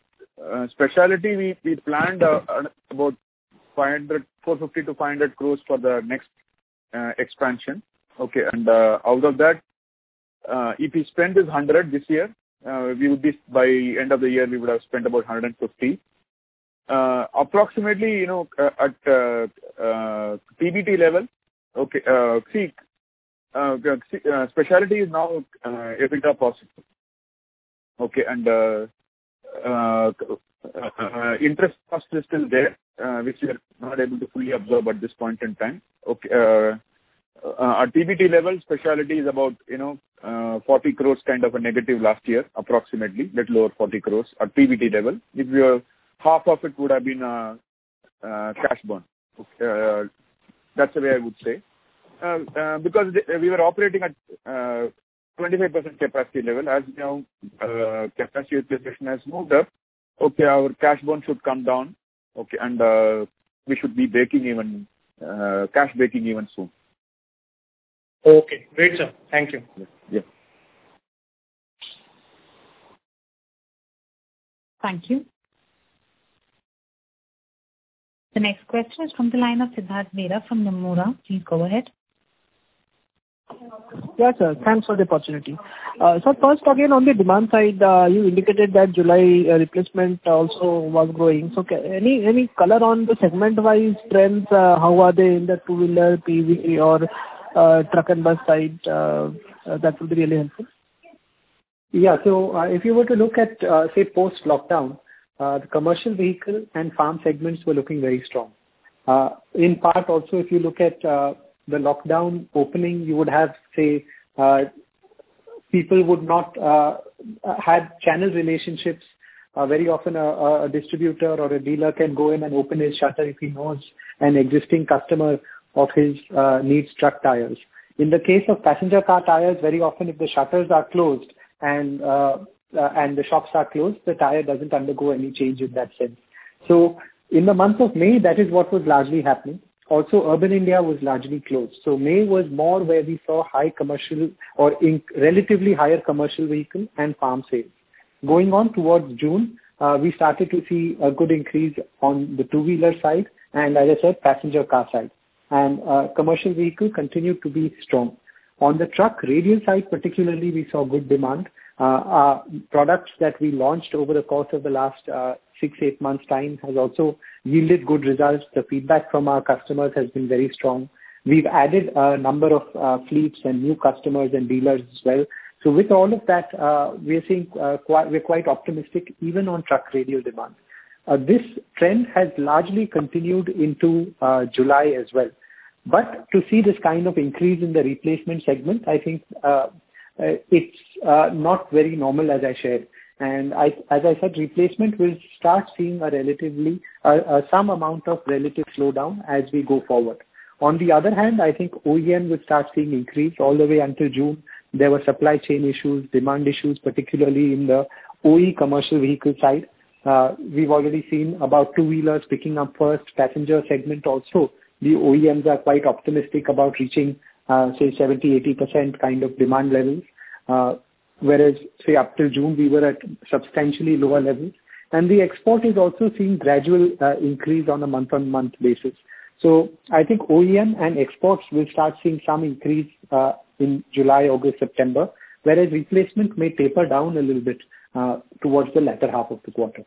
uh, specialty, we, we planned uh, about five hundred, four fifty to five hundred crores for the next uh, expansion. Okay, and uh, out of that, uh, if we spend is one hundred this year, uh, we would be, by end of the year, we would have spent about one hundred fifty. Uh, approximately, you know, uh, at uh, uh, P B T level, okay, uh, see, uh, see uh, specialty is now uh, EBITDA positive. Okay, and uh, uh, uh, interest cost is still there, uh, which we are not able to fully absorb at this point in time. Okay, uh, uh, at P B T level, specialty is about, you know, uh, forty crores kind of a negative last year, approximately, little over forty crores at P B T level. If we are half of it would have been uh, uh, cash burn. Uh, that's the way I would say. Uh, uh, because we were operating at uh, twenty-five percent capacity level. As you know, uh, capacity utilization has moved up. Okay, our cash burn should come down. Okay, and uh, we should be breaking even, uh, cash breaking even soon. Okay, great, sir. Thank you. Yeah. yeah. Thank you. The next question is from the line of Siddharth Bera from Nomura. Please go ahead. Yes, sir. Thanks for the opportunity. Uh, so first, again, on the demand side, uh, you indicated that July uh, replacement also was growing. So any any color on the segment-wise trends? Uh, how are they in the two-wheeler, P V, or uh, truck and bus side? Uh, uh, that would be really helpful. Yeah. So uh, if you were to look at, uh, say, post-lockdown, Uh, the commercial vehicle and farm segments were looking very strong. Uh, in part also, if you look at uh, the lockdown opening, you would have, say, uh, people would not uh, have channel relationships. Uh, very often a, a distributor or a dealer can go in and open his shutter if he knows an existing customer of his uh, needs truck tires. In the case of passenger car tires, very often if the shutters are closed and uh, Uh, and the shops are closed, the tire doesn't undergo any change in that sense. So in the month of May, that is what was largely happening. Also, urban India was largely closed. So May was more where we saw high commercial or in relatively higher commercial vehicle and farm sales. Going on towards June, uh, we started to see a good increase on the two-wheeler side and, as I said, passenger car side. And uh, commercial vehicle continued to be strong. On the truck radial side particularly, we saw good demand. Uh, our products that we launched over the course of the last uh, six, eight months' time has also yielded good results. The feedback from our customers has been very strong. We've added a number of uh, fleets and new customers and dealers as well. So with all of that, uh, we're seeing uh, quite, we're quite optimistic even on truck radial demand. Uh, this trend has largely continued into uh, July as well. But to see this kind of increase in the replacement segment, I think uh, Uh, it's uh, not very normal, as I shared. And I, as I said, replacement will start seeing a relatively, uh, uh, some amount of relative slowdown as we go forward. On the other hand, I think O E M will start seeing increase all the way until June. There were supply chain issues, demand issues, particularly in the O E commercial vehicle side. Uh, we've already seen about two-wheelers picking up first, passenger segment also. The O E Ms are quite optimistic about reaching Uh, say seventy, eighty percent kind of demand levels, uh, whereas say up till June we were at substantially lower levels. And the export is also seeing gradual uh, increase on a month-on-month basis. So I think O E M and exports will start seeing some increase uh, in July, August, September, whereas replacement may taper down a little bit uh, towards the latter half of the quarter.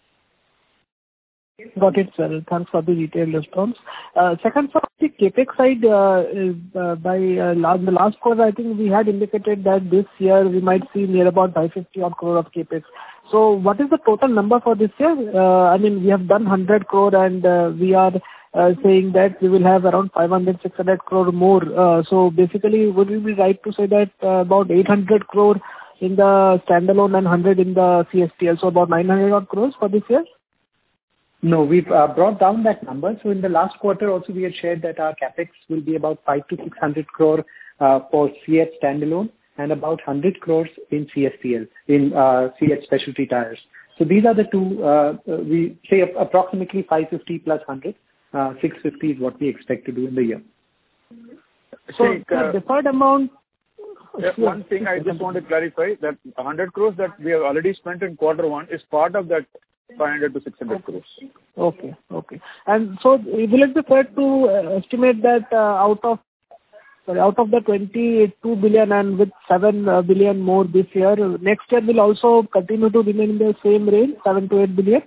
Got it, sir. Thanks for the detailed response. Uh, second, for the CapEx side, uh, uh, by uh, last, the last quarter, I think we had indicated that this year we might see near about five hundred fifty odd crore of CapEx. So what is the total number for this year? Uh, I mean, we have done one hundred crore and uh, we are uh, saying that we will have around five hundred, six hundred crore more. Uh, so basically, would it be right to say that uh, about eight hundred crore in the standalone and one hundred in the C S T L, so about nine hundred odd crores for this year? No, we've uh, brought down that number. So in the last quarter also we had shared that our capex will be about five to six hundred crore uh, for C H standalone and about one hundred crores in C S T L, in uh, C H specialty tires. So these are the two, uh, we say approximately five fifty plus one hundred, uh, six fifty is what we expect to do in the year. So See, uh, the deferred amount. Yeah, one thing I just want to clarify that one hundred crores that we have already spent in quarter one is part of that five hundred to six hundred crores. Okay. Okay. And so will it be fair to uh, estimate that uh, out of sorry, out of the twenty-two billion and with seven billion more this year, next year will also continue to remain in the same range, seven to eight billion?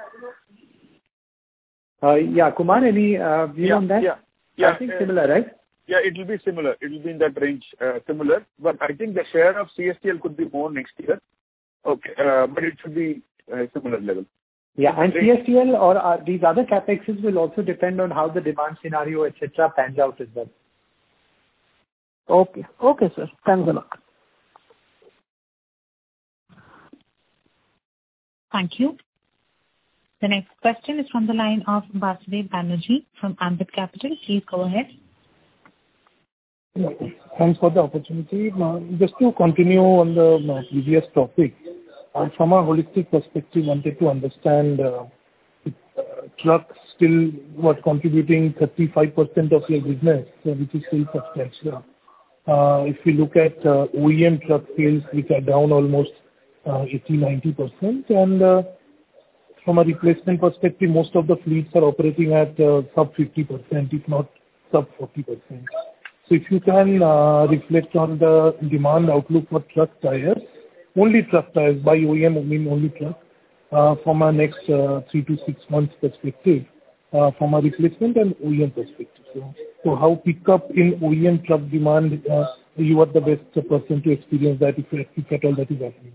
Uh, yeah, Kumar, any uh, view yeah, on that? Yeah. Yeah. I think uh, similar, right? Yeah, it will be similar. It will be in that range, uh, similar. But I think the share of C S T L could be more next year. Okay, uh, but it should be uh, similar level. Yeah, and C S T L or uh, these other capexes will also depend on how the demand scenario, et cetera, pans out as well. Okay. Okay, sir. Thanks a lot. Thank you. The next question is from the line of Vasudev Banerjee from Ambit Capital. Please go ahead. Yeah, thanks for the opportunity. Uh, just to continue on the uh, previous topic, uh, from a holistic perspective, wanted to understand uh, if, uh, trucks still what contributing thirty-five percent of your business, uh, which is still substantial. Uh, if we look at uh, O E M truck sales, which are down almost uh, eighty to ninety percent, and uh, from a replacement perspective, most of the fleets are operating at uh, sub fifty percent, if not sub forty percent. So if you can uh, reflect on the demand outlook for truck tires, only truck tires, by O E M I mean only truck, uh, from a next uh, three to six months perspective, uh, from a replacement and O E M perspective. So, so how pick up in O E M truck demand, uh, you are the best person to experience that if, if at all that is happening.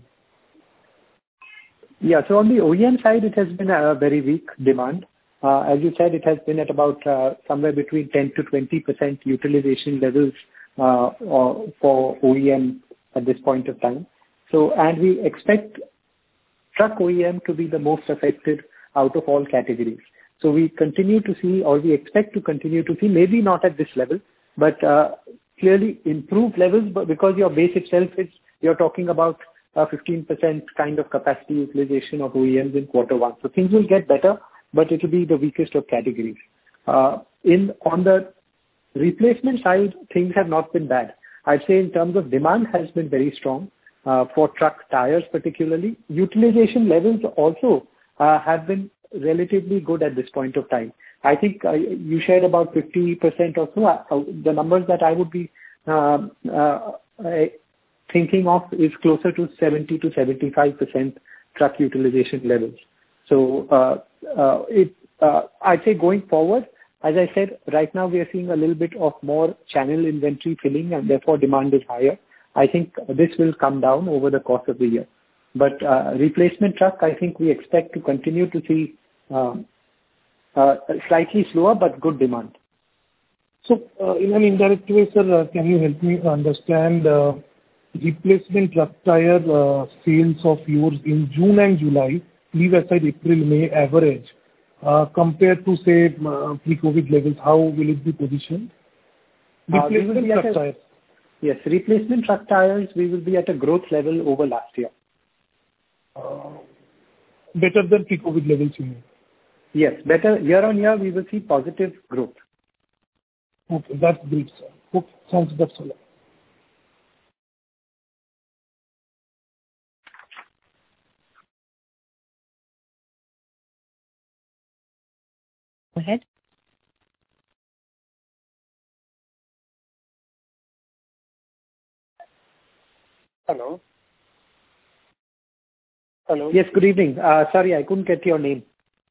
Yeah, so on the O E M side, it has been a very weak demand. Uh, as you said, it has been at about uh, somewhere between ten to twenty percent utilization levels uh, for O E M at this point of time. So, and we expect truck O E M to be the most affected out of all categories. So we continue to see, or we expect to continue to see, maybe not at this level, but uh, clearly improved levels, but because your base itself is, you're talking about uh, fifteen percent kind of capacity utilization of O E Ms in quarter one. So things will get better, but it will be the weakest of categories. Uh, in on the replacement side, things have not been bad. I'd say in terms of demand has been very strong uh, for truck tires particularly. Utilization levels also uh, have been relatively good at this point of time. I think uh, you shared about fifty percent or so. Uh, the numbers that I would be uh, uh, thinking of is closer to seventy to seventy-five percent truck utilization levels. So uh, uh, it, uh, I'd say going forward, as I said, right now we are seeing a little bit of more channel inventory filling and therefore demand is higher. I think this will come down over the course of the year. But uh, replacement truck, I think we expect to continue to see um, uh, slightly slower but good demand. So uh, in an indirect way, sir, uh, can you help me understand uh, replacement truck tire uh, sales of yours in June and July, leave aside April, May average, uh, compared to, say, uh, pre-COVID levels, how will it be positioned? Replacement uh, truck a, tires. Yes, replacement truck tires, we will be at a growth level over last year. Uh, better than pre-COVID levels, you mean? Yes, better. Year on year, we will see positive growth. Okay, that's great, sir. Okay, thanks, that's all. Go ahead. Hello. Hello. Yes, good evening. Uh, sorry, I couldn't get your name.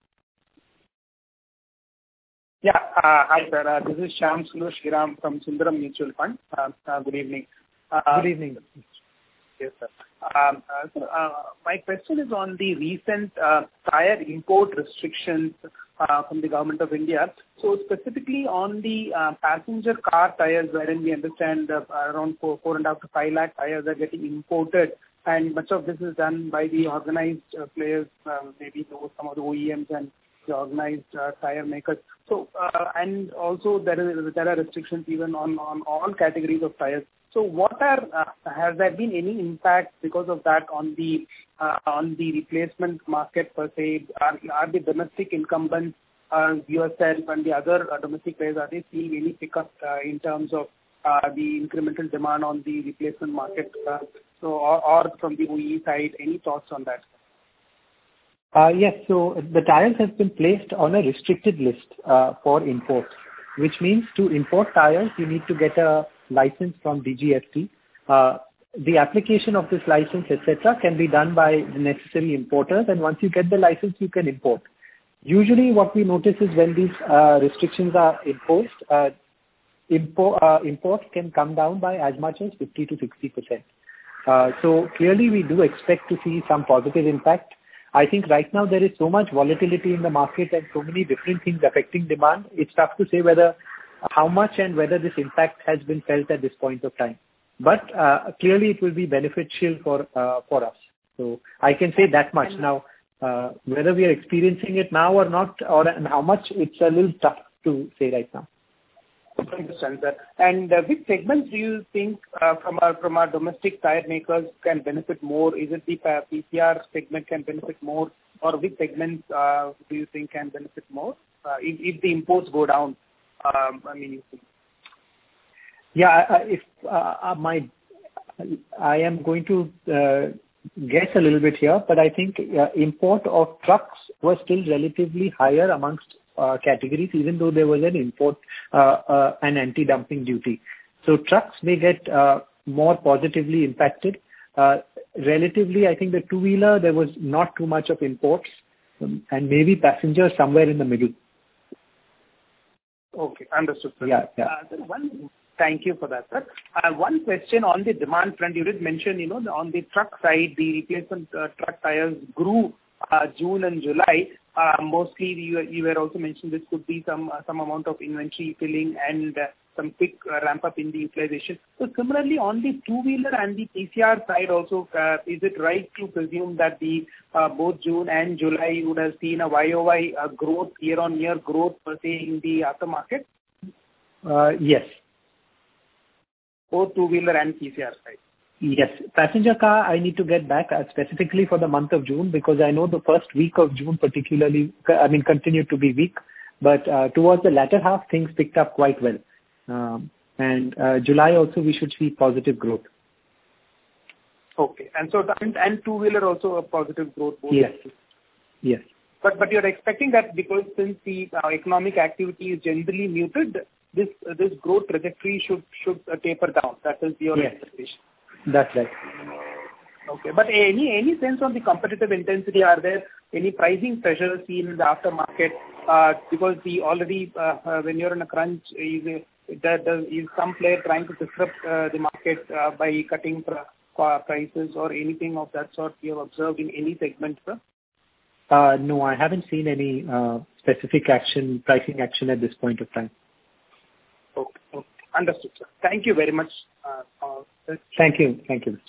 Yeah, uh, hi sir. Uh, this is Shyam Sundar Shriram from Sundaram Mutual Fund. Uh, uh, good evening. Uh, good evening. Yes, sir. Um, uh, so, uh, my question is on the recent uh, tire import restrictions uh, from the Government of India. So specifically on the uh, passenger car tires, wherein we understand uh, around four, four and a half to five lakh tires are getting imported, and much of this is done by the organized uh, players, uh, maybe some of the O E Ms and the organized uh, tire makers. So uh, and also there is there are restrictions even on, on all categories of tires. So what are uh, has there been any impact because of that on the uh, on the replacement market per se? Are, are the domestic incumbents, uh, yourself and the other uh, domestic players, are they seeing any pickup uh, in terms of uh, the incremental demand on the replacement market? Uh, so or, or from the O E side, any thoughts on that? Uh, yes, so the tires have been placed on a restricted list uh, for import, which means to import tires, you need to get a license from D G S T. Uh, the application of this license, et cetera, can be done by the necessary importers, and once you get the license, you can import. Usually what we notice is when these uh, restrictions are imposed, uh, import, uh, imports can come down by as much as fifty to sixty percent. Uh, so clearly we do expect to see some positive impact. I think right now there is so much volatility in the market and so many different things affecting demand. It's tough to say whether how much and whether this impact has been felt at this point of time. But uh, clearly it will be beneficial for uh, for us. So I can say that much. Now, uh, whether we are experiencing it now or not, or and how much, it's a little tough to say right now. I understand that. And uh, which segments do you think uh, from our from our domestic tire makers can benefit more? Is it the P C R segment can benefit more, or which segments uh, do you think can benefit more uh, if, if the imports go down? Um, I mean, you think. Yeah, uh, if uh, my I am going to uh, guess a little bit here, but I think uh, import of trucks was still relatively higher amongst Uh, categories, even though there was an import, uh, uh, an anti-dumping duty. So trucks may get uh, more positively impacted. Uh, relatively, I think the two-wheeler, there was not too much of imports, um, and maybe passengers somewhere in the middle. Okay, understood, sir. Yeah, yeah. Uh, sir, one, thank you for that, sir. Uh, one question on the demand front. You did mention, you know, on the truck side, the replacement uh, truck tires grew uh, June and July. Uh, mostly, you, you were also mentioning this could be some uh, some amount of inventory filling and uh, some quick uh, ramp up in the utilization. So similarly, on the two-wheeler and the P C R side also, uh, is it right to presume that the uh, both June and July would have seen a Y O Y uh, growth, year-on-year growth per se in the aftermarket? Uh, yes. Both two-wheeler and P C R side. Yes. Passenger car, I need to get back uh, specifically for the month of June, because I know the first week of June particularly, I mean, continued to be weak. But uh, towards the latter half, things picked up quite well. Um, and uh, July also, we should see positive growth. Okay. And so, and, and two-wheeler also a positive growth. Both yes. Yes. But but you're expecting that because since the uh, economic activity is generally muted, this uh, this growth trajectory should should uh, taper down. That is your yes. expectation. That's right. Okay. But any any sense on the competitive intensity? Are there any pricing pressures seen in the aftermarket? Uh, because the already uh, uh, when you're in a crunch, is, there, there is some player trying to disrupt uh, the market uh, by cutting pr- prices or anything of that sort you have observed in any segment, sir? Uh, no, I haven't seen any uh, specific action, pricing action at this point of time. Okay. Okay. Understood, sir. Thank you very much. Uh, uh, Thank you. Thank you.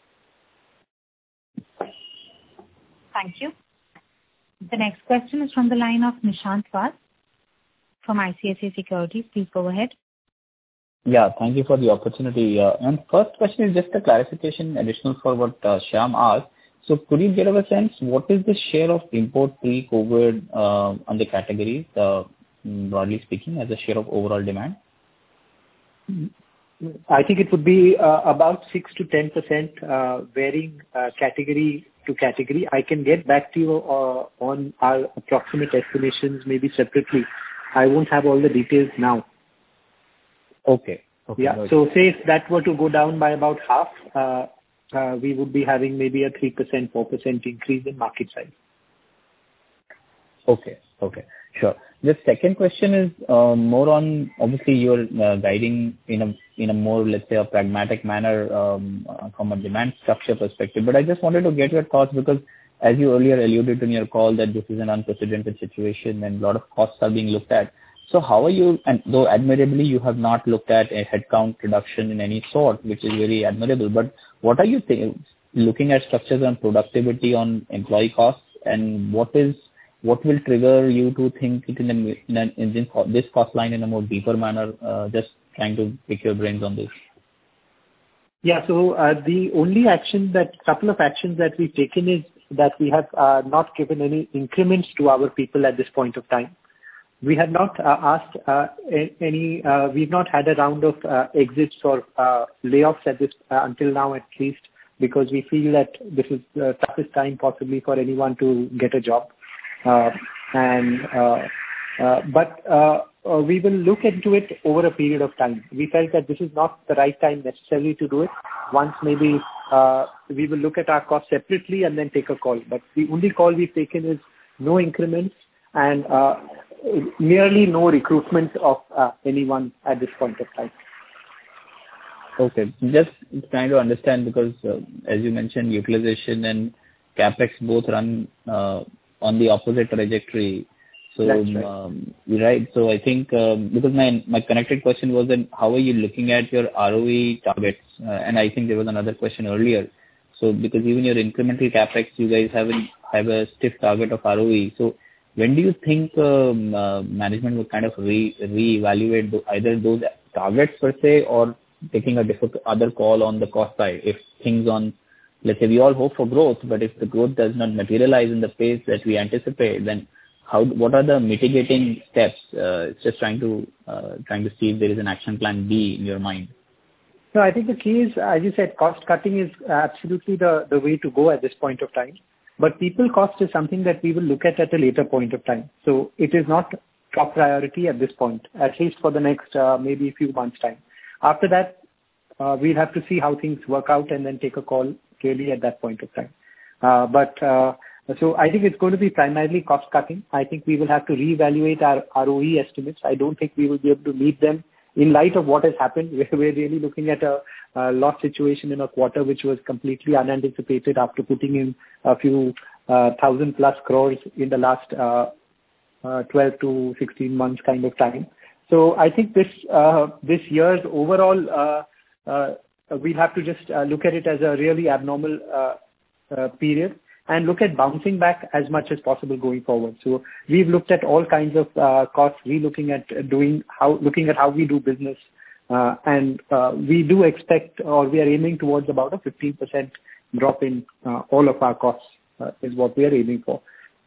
Thank you. The next question is from the line of Nishant Vas from I C I C I Securities. Please go ahead. Yeah, thank you for the opportunity. Uh, and first question is just a clarification additional for what uh, Shyam asked. So could you give us a sense, what is the share of import pre-COVID uh, on the categories, uh, broadly speaking, as a share of overall demand? I think it would be uh, about six to ten percent uh, varying uh, category to category. I can get back to you uh, on our approximate estimations, maybe separately. I won't have all the details now. Okay. okay yeah. Right. So say if that were to go down by about half, uh, uh, we would be having maybe a three percent, four percent increase in market size. Okay. Okay. Sure. The second question is uh, more on, obviously you're uh, guiding in a in a more, let's say, a pragmatic manner um, uh, from a demand structure perspective. But I just wanted to get your thoughts, because as you earlier alluded in your call that this is an unprecedented situation and a lot of costs are being looked at. So how are you, and though admirably you have not looked at a headcount reduction in any sort, which is very admirable, but what are you th- looking at structures on productivity on employee costs, and what is what will trigger you to think it in, a, in, a, in this, this cost line in a more deeper manner? Uh, just trying to pick your brains on this. Yeah, so uh, the only action that, couple of actions that we've taken is that we have uh, not given any increments to our people at this point of time. We have not uh, asked uh, any, uh, we've not had a round of uh, exits or uh, layoffs at this, uh, until now at least, because we feel that this is the toughest time possibly for anyone to get a job. Uh, and uh, uh, But uh, uh, we will look into it over a period of time. We felt that this is not the right time necessarily to do it. Once maybe uh, we will look at our costs separately and then take a call. But the only call we've taken is no increments and uh, nearly no recruitment of uh, anyone at this point of time. Okay. Just trying to understand because uh, as you mentioned, utilization and CapEx both run uh, on the opposite trajectory. So, That's right. Um, right. So I think um, because my my connected question was then how are you looking at your R O E targets? Uh, and I think there was another question earlier. So because even your incremental CapEx, you guys have a, have a stiff target of R O E. So when do you think um, uh, management will kind of re reevaluate th- either those targets per se or taking a different other call on the cost side? If things on, let's say we all hope for growth, but if the growth does not materialize in the pace that we anticipate, then how, what are the mitigating steps? Uh, it's just trying to uh, trying to see if there is an action plan B in your mind. No, I think the key is, as you said, cost cutting is absolutely the, the way to go at this point of time. But people cost is something that we will look at at a later point of time. So it is not top priority at this point, at least for the next uh, maybe a few months' time. After that, uh, we'll have to see how things work out and then take a call clearly at that point of time. Uh, but uh, so I think it's going to be primarily cost cutting. I think we will have to reevaluate our R O E estimates. I don't think we will be able to meet them in light of what has happened. We're really looking at a, a loss situation in a quarter which was completely unanticipated after putting in a few uh, thousand plus crores in the last uh, uh, twelve to sixteen months kind of time. So I think this uh, this year's overall, uh, uh, we'll have to just uh, look at it as a really abnormal uh, uh, period and look at bouncing back as much as possible going forward. So we've looked at all kinds of uh, costs, re-looking at doing how, looking at how we do business, uh, and uh, we do expect, or we are aiming towards about a fifteen percent drop in uh, all of our costs uh, is what we are aiming for.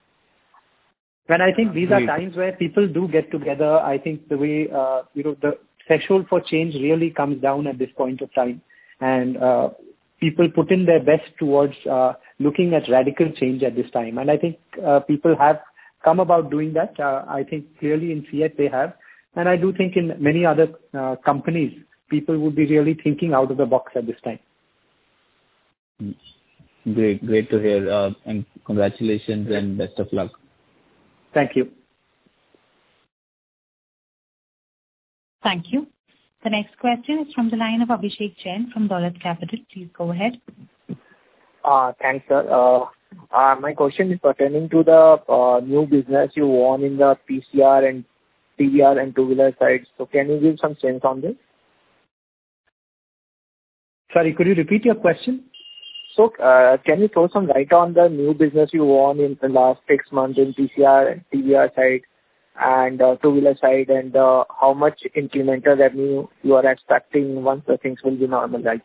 And I think these are times where people do get together. I think the way, uh, you know, the threshold for change really comes down at this point of time. And uh, people put in their best towards uh, looking at radical change at this time. And I think uh, people have come about doing that. Uh, I think clearly in C E A T they have. And I do think in many other uh, companies, people would be really thinking out of the box at this time. Great, great to hear. Uh, and congratulations and best of luck. Thank you. Thank you. The next question is from the line of Abhishek Jain from Dolat Capital. Please go ahead. Uh, thanks, sir. Uh, uh, my question is pertaining to the uh, new business you won in the P C R and T B R and two-wheeler side. So can you give some sense on this? Sorry, could you repeat your question? So uh, can you throw some light on the new business you won in the last six months in P C R and T B R side and uh, two-wheeler side, and uh, how much incremental revenue you are expecting once the things will be normalized?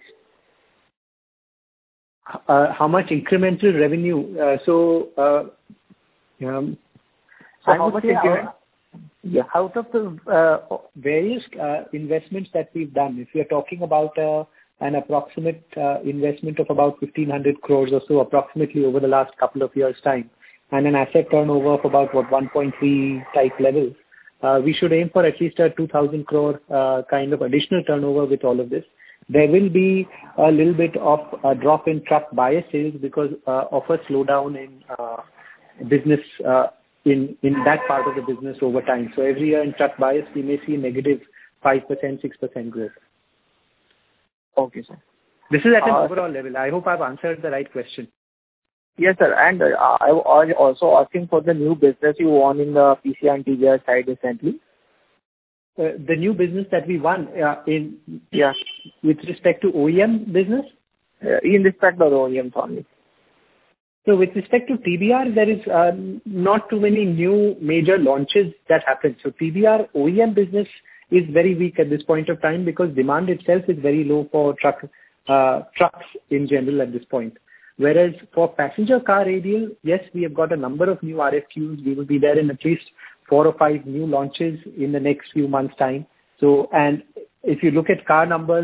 Uh, how much incremental revenue? Uh, so, uh, um, so I how would much say increment? out, yeah, out of the uh, various uh, investments that we've done, if we are talking about uh, an approximate uh, investment of about fifteen hundred crores or so approximately over the last couple of years' time, and an asset turnover of about what one point three type levels, uh, we should aim for at least a two thousand crore uh, kind of additional turnover with all of this. There will be a little bit of a drop in truck bias sales because uh, of a slowdown in uh, business uh, in, in that part of the business over time. So every year in truck bias, we may see negative five percent, six percent growth. Okay, sir. This is at an uh, overall level. I hope I've answered the right question. Yes, sir. And uh, I was also asking for the new business you won in the P C R and T B R side recently. Uh, the new business that we won uh, in yeah. with respect to O E M business? Uh, in respect of the O E Ms only. So with respect to T B R, there is uh, not too many new major launches that happen. So T B R O E M business is very weak at this point of time because demand itself is very low for truck uh, trucks in general at this point. Whereas for passenger car radial, yes, we have got a number of new R F Qs. We will be there in at least four or five new launches in the next few months' time. So, and if you look at car numbers,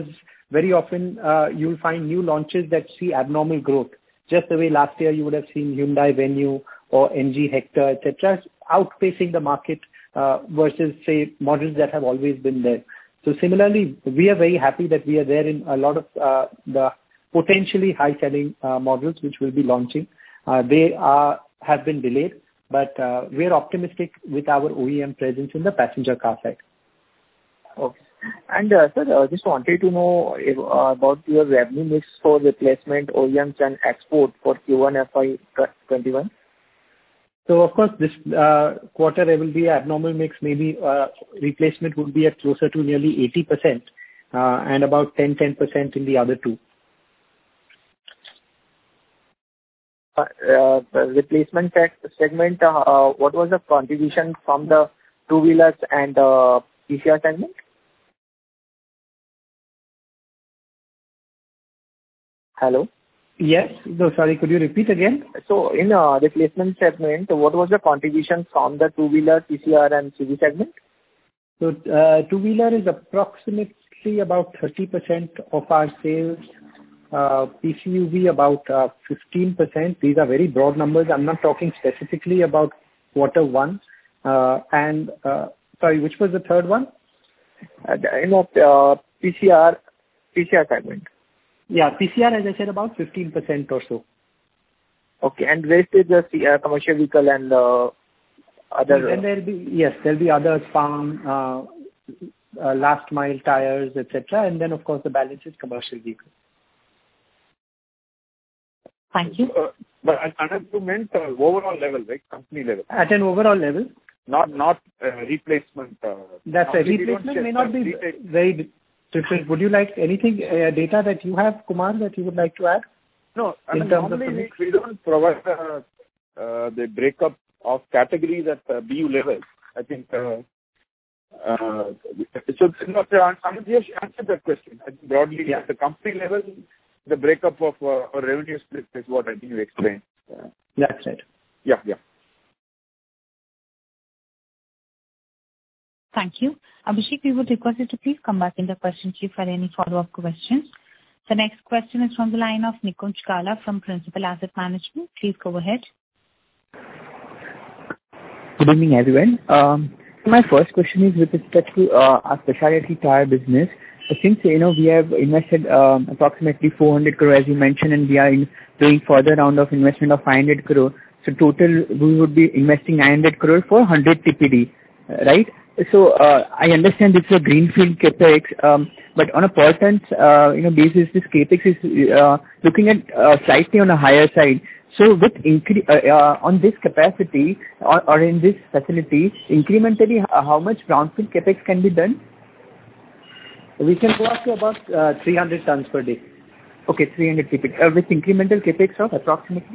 very often uh, you'll find new launches that see abnormal growth. Just the way last year you would have seen Hyundai Venue or M G Hector, et cetera, outpacing the market uh, versus, say, models that have always been there. So similarly, we are very happy that we are there in a lot of uh, the potentially high-selling uh, models which will be launching. Uh, they are have been delayed, but uh, we are optimistic with our O E M presence in the passenger car side. Okay. And uh, sir, I uh, just wanted to know if, uh, about your revenue mix for replacement, O E Ms and export for Q one F Y twenty-one. So of course, this uh, quarter there will be an abnormal mix. Maybe uh, replacement would be at closer to nearly eighty percent uh, and about ten percent in the other two. Uh, uh, the replacement segment, uh, what was the contribution from the two-wheelers and uh, P C R segment? Hello? Yes. No, sorry, could you repeat again? So in uh, replacement segment, what was the contribution from the two-wheeler, P C R and C V segment? So uh, two-wheeler is approximately about thirty percent of our sales. Uh, P C U V about uh, fifteen percent. These are very broad numbers. I'm not talking specifically about quarter one. Uh, and uh, sorry, which was the third one? Uh, you know, uh, P C R, P C R segment. Yeah, P C R, as I said, about fifteen percent or so. Okay, and rest is the uh, commercial vehicle and uh, other. And there'll be yes, there'll be others, farm, uh, uh, last mile tires, et cetera. And then of course the balance is commercial vehicles. Thank you. Uh, but Anand, you meant uh, overall level, right? Company level. At an overall level. Not not uh, replacement. Uh, That's right. Replacement may not be retail. Very different. Would you like anything, uh, data that you have, Kumar, that you would like to add? No, I in mean, terms normally of we, we don't provide uh, uh, the breakup of categories at uh, B U level. I think, uh, uh, so no, Anand, you answered that question. I think broadly, yeah. At the company level, the breakup of uh, our revenue split is what I think you explained. Uh, That's right. Yeah, yeah. Thank you. Abhishek, we would request you to please come back in the question queue for any follow-up questions. The next question is from the line of Nikunj Kala from Principal Asset Management. Please go ahead. Good evening, everyone. Um, my first question is with respect to uh, our specialty tire business. Since, you know, we have invested um, approximately four hundred crore, as you mentioned, and we are in doing further round of investment of five hundred crore. So total, we would be investing nine hundred crore for one hundred T P D, uh, right? So uh, I understand this is a greenfield capex, um, but on a per ton, uh, you know, basis, this capex is uh, looking at uh, slightly on a higher side. So with incre- uh, uh, on this capacity or, or in this facility, incrementally, how much brownfield capex can be done? We can go up to about uh, three hundred tons per day. Okay, three hundred T P D. Uh, with incremental capex of approximately?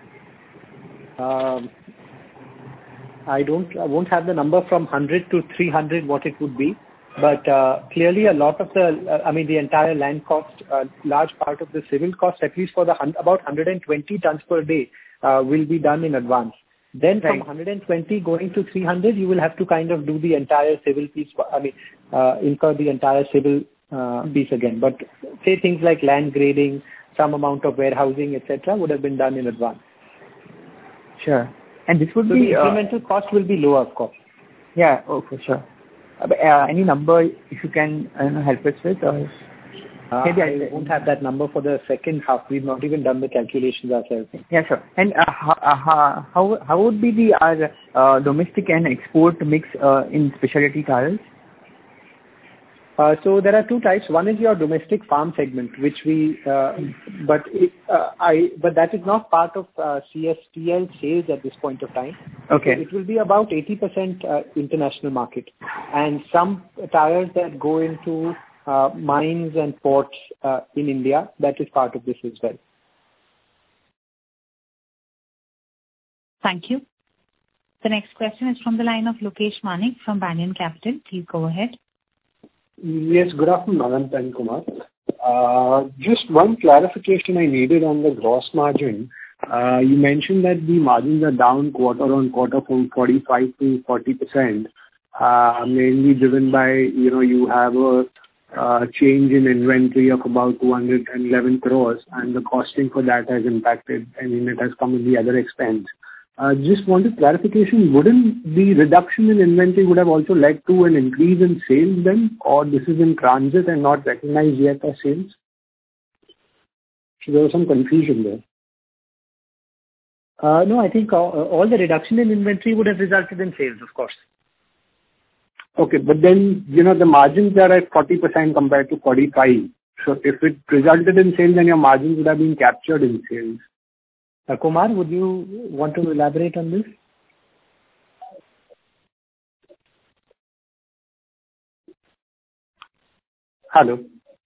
Um, I don't, I won't have the number from one hundred to three hundred what it would be, but uh, clearly a lot of the, uh, I mean the entire land cost, uh, large part of the civil cost, at least for the hun- about one hundred twenty tons per day, uh, will be done in advance. Then from right. one hundred twenty going to three hundred, you will have to kind of do the entire civil piece, I mean, uh, incur the entire civil uh, piece again. But say things like land grading, some amount of warehousing, et cetera, would have been done in advance. Sure. And this would so be... the incremental uh, cost will be lower, of course. Yeah, oh, for sure. Uh, but, uh, any number if you can uh, help us with? Or uh, maybe I, I won't have that number for the second half. We've not even done the calculations ourselves. Yeah, sure. And uh, how, how how would be the our uh, domestic and export mix uh, in specialty tires? Uh, so there are two types. One is your domestic farm segment, which we, uh, but it, uh, I, but that is not part of uh, C S T L sales at this point of time. Okay. So it will be about eighty percent uh, international market, and some tires that go into uh, mines and ports uh, in India. That is part of this as well. Thank you. The next question is from the line of Lokesh Manik from Banyan Capital. Please go ahead. Yes, good afternoon, Anand and Kumar. Uh, just one clarification I needed on the gross margin. Uh, you mentioned that the margins are down quarter on quarter from forty-five to forty percent, uh, mainly driven by, you know, you have a uh, change in inventory of about two hundred eleven crores, and the costing for that has impacted. I mean, it has come in the other expense. Uh, just wanted clarification. Wouldn't the reduction in inventory would have also led to an increase in sales then, or this is in transit and not recognized yet as sales? So there was some confusion there. Uh, no, I think all, all the reduction in inventory would have resulted in sales, of course. Okay, but then, you know, the margins are at forty percent compared to forty-five. So if it resulted in sales, then your margins would have been captured in sales. Uh, Kumar, would you want to elaborate on this? Hello.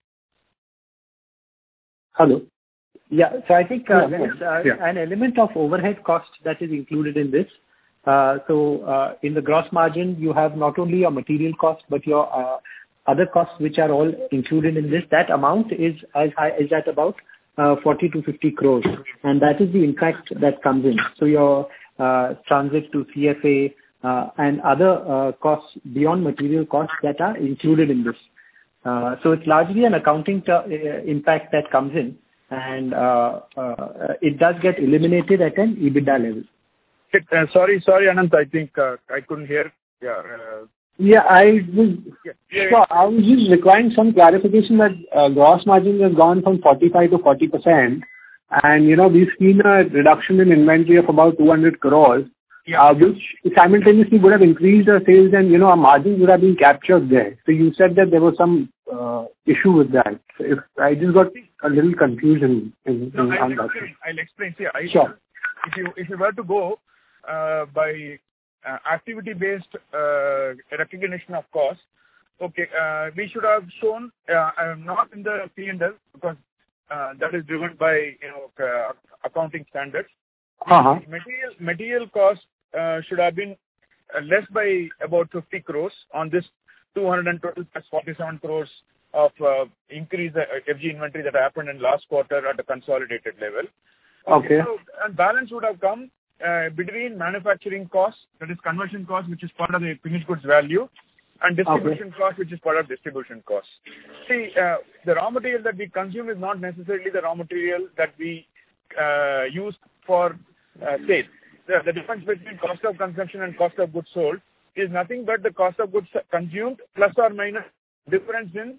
Hello. Yeah, so I think uh, yeah, there is uh, yeah. an element of overhead cost that is included in this. Uh, so uh, in the gross margin, you have not only your material cost, but your uh, other costs, which are all included in this. That amount is as high, is at about uh, forty to fifty crores, and that is the impact that comes in. So your uh, transit to C F A uh, and other uh, costs beyond material costs that are included in this. Uh, so it's largely an accounting ter- uh, impact that comes in, and uh, uh, it does get eliminated at an EBITDA level. Uh, sorry, sorry, Anant. I think uh, I couldn't hear. Yeah. Uh, yeah, I was. Yeah, yeah, so I was just requiring some clarification that uh, gross margin has gone from forty-five to forty percent, and you know we've seen a reduction in inventory of about two hundred crores, yeah, uh, which simultaneously would have increased our sales, and you know our margins would have been captured there. So you said that there was some uh, issue with that. So if I just got a little confusion in, no, in I'll on that. explain. I'll explain. See, I, sure. If you if you were to go uh, by uh, activity-based uh, recognition of cost, okay, uh, we should have shown uh, uh, not in the P and L because uh, that is driven by you know uh, accounting standards. Uh-huh. Material material cost uh, should have been uh, less by about fifty crores on this two hundred twelve plus forty-seven crores of uh, increase the F G inventory that happened in last quarter at a consolidated level. Okay. So, and balance would have come uh, between manufacturing costs, that is conversion cost, which is part of the finished goods value, and distribution okay. cost, which is part of distribution cost. See, uh, the raw material that we consume is not necessarily the raw material that we uh, use for uh, sale. The, the difference between cost of consumption and cost of goods sold is nothing but the cost of goods consumed plus or minus difference in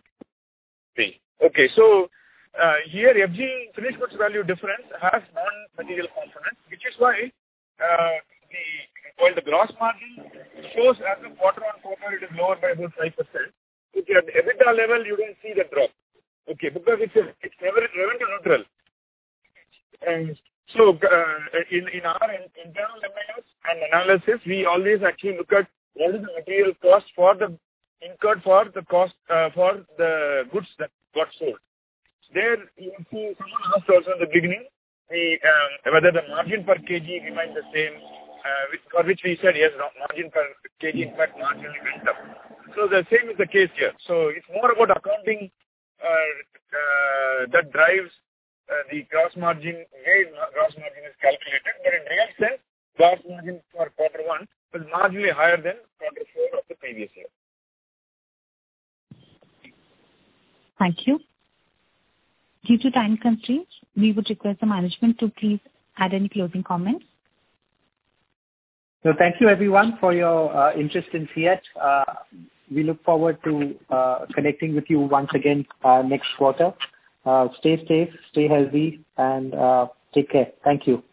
pay. Okay, so Uh, here, F G finished goods value difference has non-material components, which is why uh, the while the gross margin shows as a quarter on quarter it is lower by about five percent. Okay, at the EBITDA level you don't see the drop. Okay, because it's a, it's never revenue neutral. And so uh, in in our internal M I S and analysis, we always actually look at what is the material cost for the incurred for the cost uh, for the goods that got sold. There you will see someone asked also in the beginning the, um, whether the margin per kg remains the same, uh, which, for which we said yes, margin per kg in fact marginally went up. So the same is the case here. So it's more about accounting uh, uh, that drives uh, the gross margin, way gross margin is calculated, but in real sense, gross margin for quarter one was marginally higher than quarter four of the previous year. Thank you. Due to time constraints, we would request the management to please add any closing comments. So thank you everyone for your uh, interest in Fiat. Uh, we look forward to uh, connecting with you once again uh, next quarter. Uh, stay safe, stay healthy, and uh, take care. Thank you.